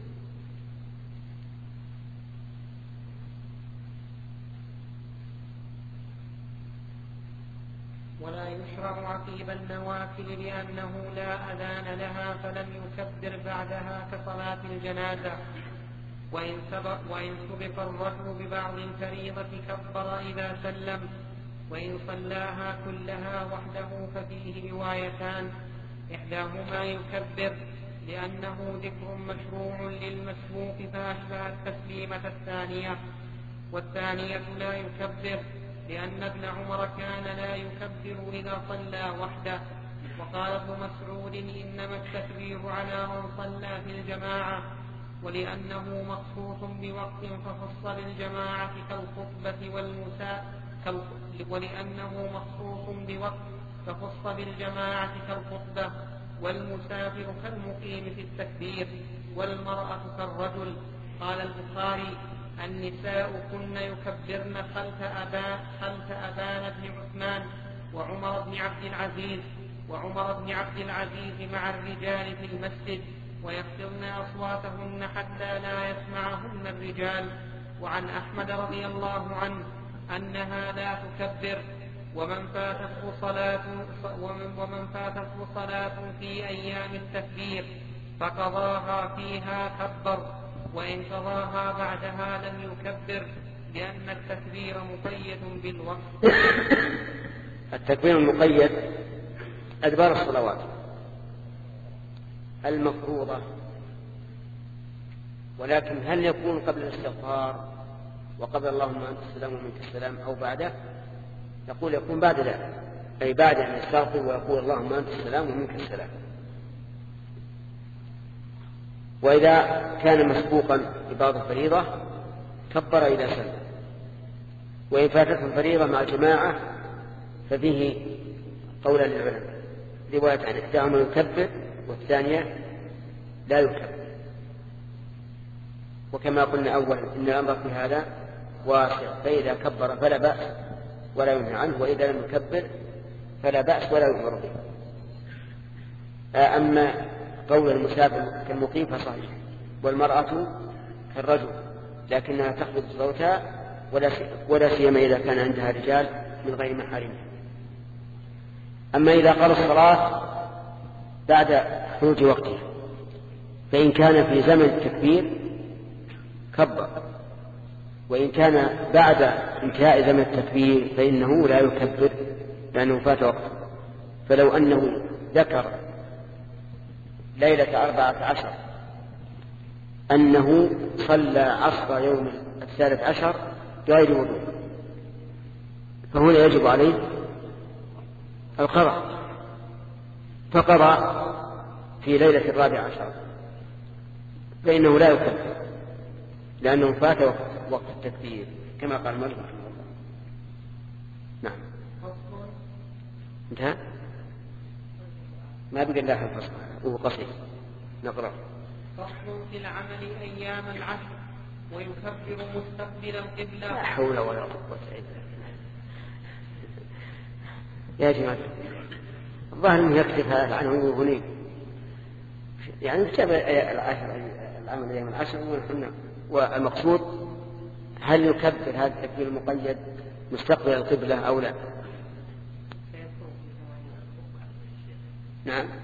ولا يشرع عقيب النوافل لأنه لا أذان لها فلم يكبر بعدها كصلاة الجنازة. وإن سبق, وإن سبق الرجل ببعض الفريضة كبر إذا سلم، وإن صلاها كلها وحده ففيه روايتان، إحداهما يكبر لأنه ذكر مشروع للمسبوق فأشبه التسليمة الثانية، والثانية لا يكبر لأن ابن عمر كان لا يكبر إذا صلى وحده وقال ابن مسعود إنما التكبير على من صلى في الجماعة، ولأنه مخصوص بوقت فخص بالجماعة كالخطبة والمساء ولأنه مخصوص بوقت فخص بالجماعة كالخطبة، والمسافر كالمقيم في التكبير، والمرأة كالرجل. قال البخاري: النساء كن يكبرن خلف أبان, خلف أبان بن عثمان وعمر بن عبد العزيز وعمر بن عبد العزيز مع الرجال في المسجد، ويخفضن أصواتهن حتى لا يسمعهن الرجال. وعن أحمد رضي الله عنه أنها لا تكبر، ومن فاتته صلاة, ومن, ومن فاتته صلاة في أيام التكبير فقضاها فيها كبر، وإن قضاها بعدها لم يكبر، لأن التكبير مقيد بالوقت. التكبير المقيد أدبار الصلوات المفروضة، ولكن هل يكون قبل الاستغفار وقبل اللهم أنت السلام ومنك السلام أو بعده؟ يقول يكون بعد ذلك، أي بعد أن يستغفر ويقول اللهم أنت السلام ومنك السلام. وإذا كان مسبوقا ببعض الفريضة كبر إذا سلم، وإن فاتته الفريضة مع الجماعة ففيه قولا للعلماء، رواية عن إحداهما يكبر والثانية لا يكبر. وكما قلنا أولا إن الأمر في هذا واسع، فإذا كبر فلا بأس ولا ينهى عنه، وإذا لم يكبر فلا بأس ولا يؤمر به. أما قول المسافر كالمقيم فصحيح، والمرأة كالرجل، لكنها تخفض صوتها ولا سيما إذا كان عندها رجال من غير محارمها. أما إذا قال الصلاة بعد خروج وقتها فإن كان في زمن التكبير كبر، وإن كان بعد انتهاء زمن التكبير فإنه لا يكبر لأنه فات وقته. فلو أنه ذكر ليلة أربعة عشر أنه صلى عصر يوم الثالث عشر بغير وضوء فهنا يجب عليه القضاء، فقضى في ليلة الرابع عشر فإنه لا يكبر لأنه فات وقت, وقت التكبير كما قال مالك رحمه الله. نعم انتهى، ما بقى الله الفصل وهو قصير نقرأ. فصل في العمل أيام العشر ويكبر مستقبل القبلة. لا حول ولا قوة إلا بالله يا جماعة، الظاهر أنه يكتب هذا عنه هنيك، يعني كتاب العشر العمل أيام العشر ونحن، والمقصود هل يكبر هذا التكبير المقيد مستقبل القبلة أو لا؟ نعم،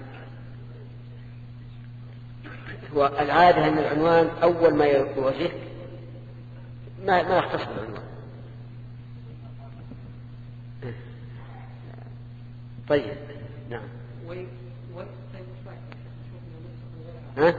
والعادة أن العنوان أول ما يواجهك ما ما يختص بالعنوان. طيب نعم. ها؟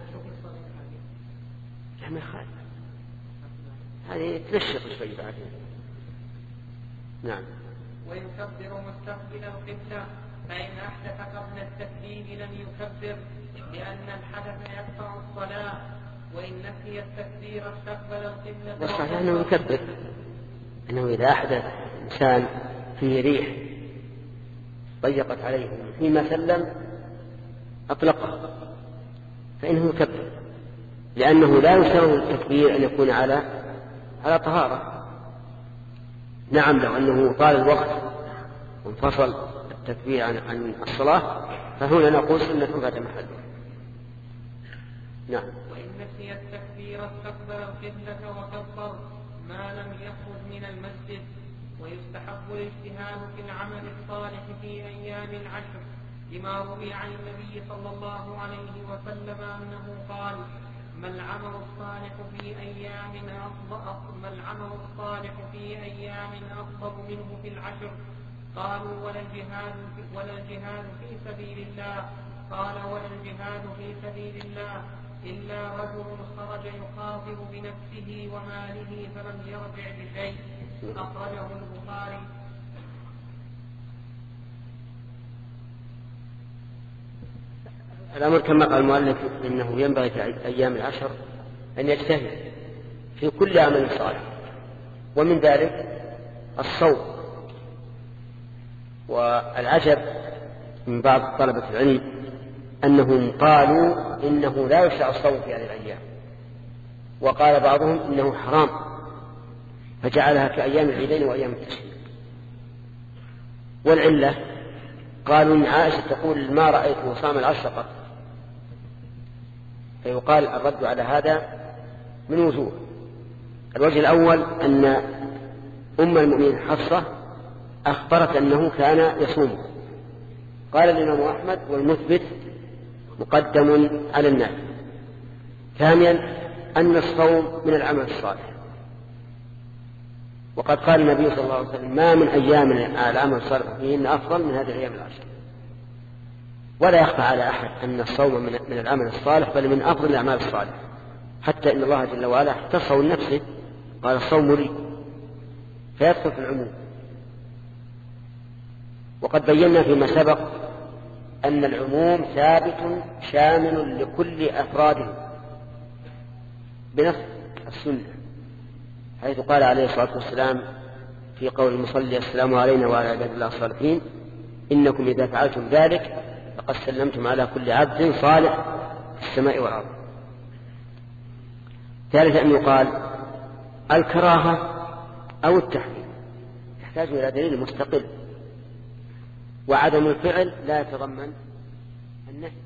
ما خالف، هذه تنشط شوي بعد. نعم. ويكبر مستقبل القبلة، فإن أحدث قبل التكبير لم يكبر لأن الحدث يقطع الصلاة، وإن نسي التكبير استقبل القبلة. والصحيح أنه يكبر، أنه إذا أحدث إنسان فيه ريح ضيقت عليه فيما سلم أطلقه فإنه يكبر، لأنه لا يشترط التكبير أن يكون على على طهارة. نعم، لو أنه طال الوقت وانفصل التكبير عن عن الصلاة فهنا نقول سنة فات محله. نعم. وإن نسي التكبير استقبل القبلة وكبر ما لم يخرج من المسجد. ويستحب الاجتهاد في العمل الصالح في أيام العشر لما روي عن النبي صلى الله عليه وسلم أنه قال: ما العمل الصالح في أيام أفضل ما العمل الصالح في أيام أفضل منه في العشر؟ قالوا: ولا الجهاد في ولا الجهاد في سبيل الله. قال: ولا الجهاد في سبيل الله إلا رجل خرج يخاطر بنفسه وماله فلم يرجع بشيء. أخرجه البخاري. الأمر كما قال المؤلف إنه ينبغي في أيام العشر أن يجتهد في كل عمل صالح، ومن ذلك الصوم. والعجب من بعض طلبة العلم أنهم قالوا إنه لا يشرع الصوم في هذه الأيام، وقال بعضهم إنه حرام، فجعلها كأيام العيدين وأيام التشريق. والعلة قالوا إن عائشة تقول ما رأيته صام العشر قط، فيقال الرد على هذا من وجوه. الوجه الأول أن أم المؤمنين حفصة أخبرت أنه كان يصوم، قال الإمام أحمد والمثبت مقدم على النافي. ثانيا أن الصوم من العمل الصالح، وقد قال النبي صلى الله عليه وسلم ما من أيام العمل الصالح فيهن أفضل من هذه الأيام العشر. ولا يخفى على أحد أن الصوم من العمل الصالح بل من أفضل الأعمال الصالحة، حتى إن الله جل وعلا اختصه لنفسه قال الصوم لي، فيدخل في العموم. وقد بينا فيما سبق أن العموم ثابت شامل لكل أفراده بنص السنة، حيث قال عليه الصلاة والسلام في قول المصلي السلام علينا وعلى عباد الله الصالحين إنكم إذا فعلتم ذلك فقد سلمتم على كل عبد صالح في السماء والأرض. ثالثا أن يقال الكراهة أو التحريم يحتاج إلى دليل مستقل، وعدم الفعل لا يتضمن النهي.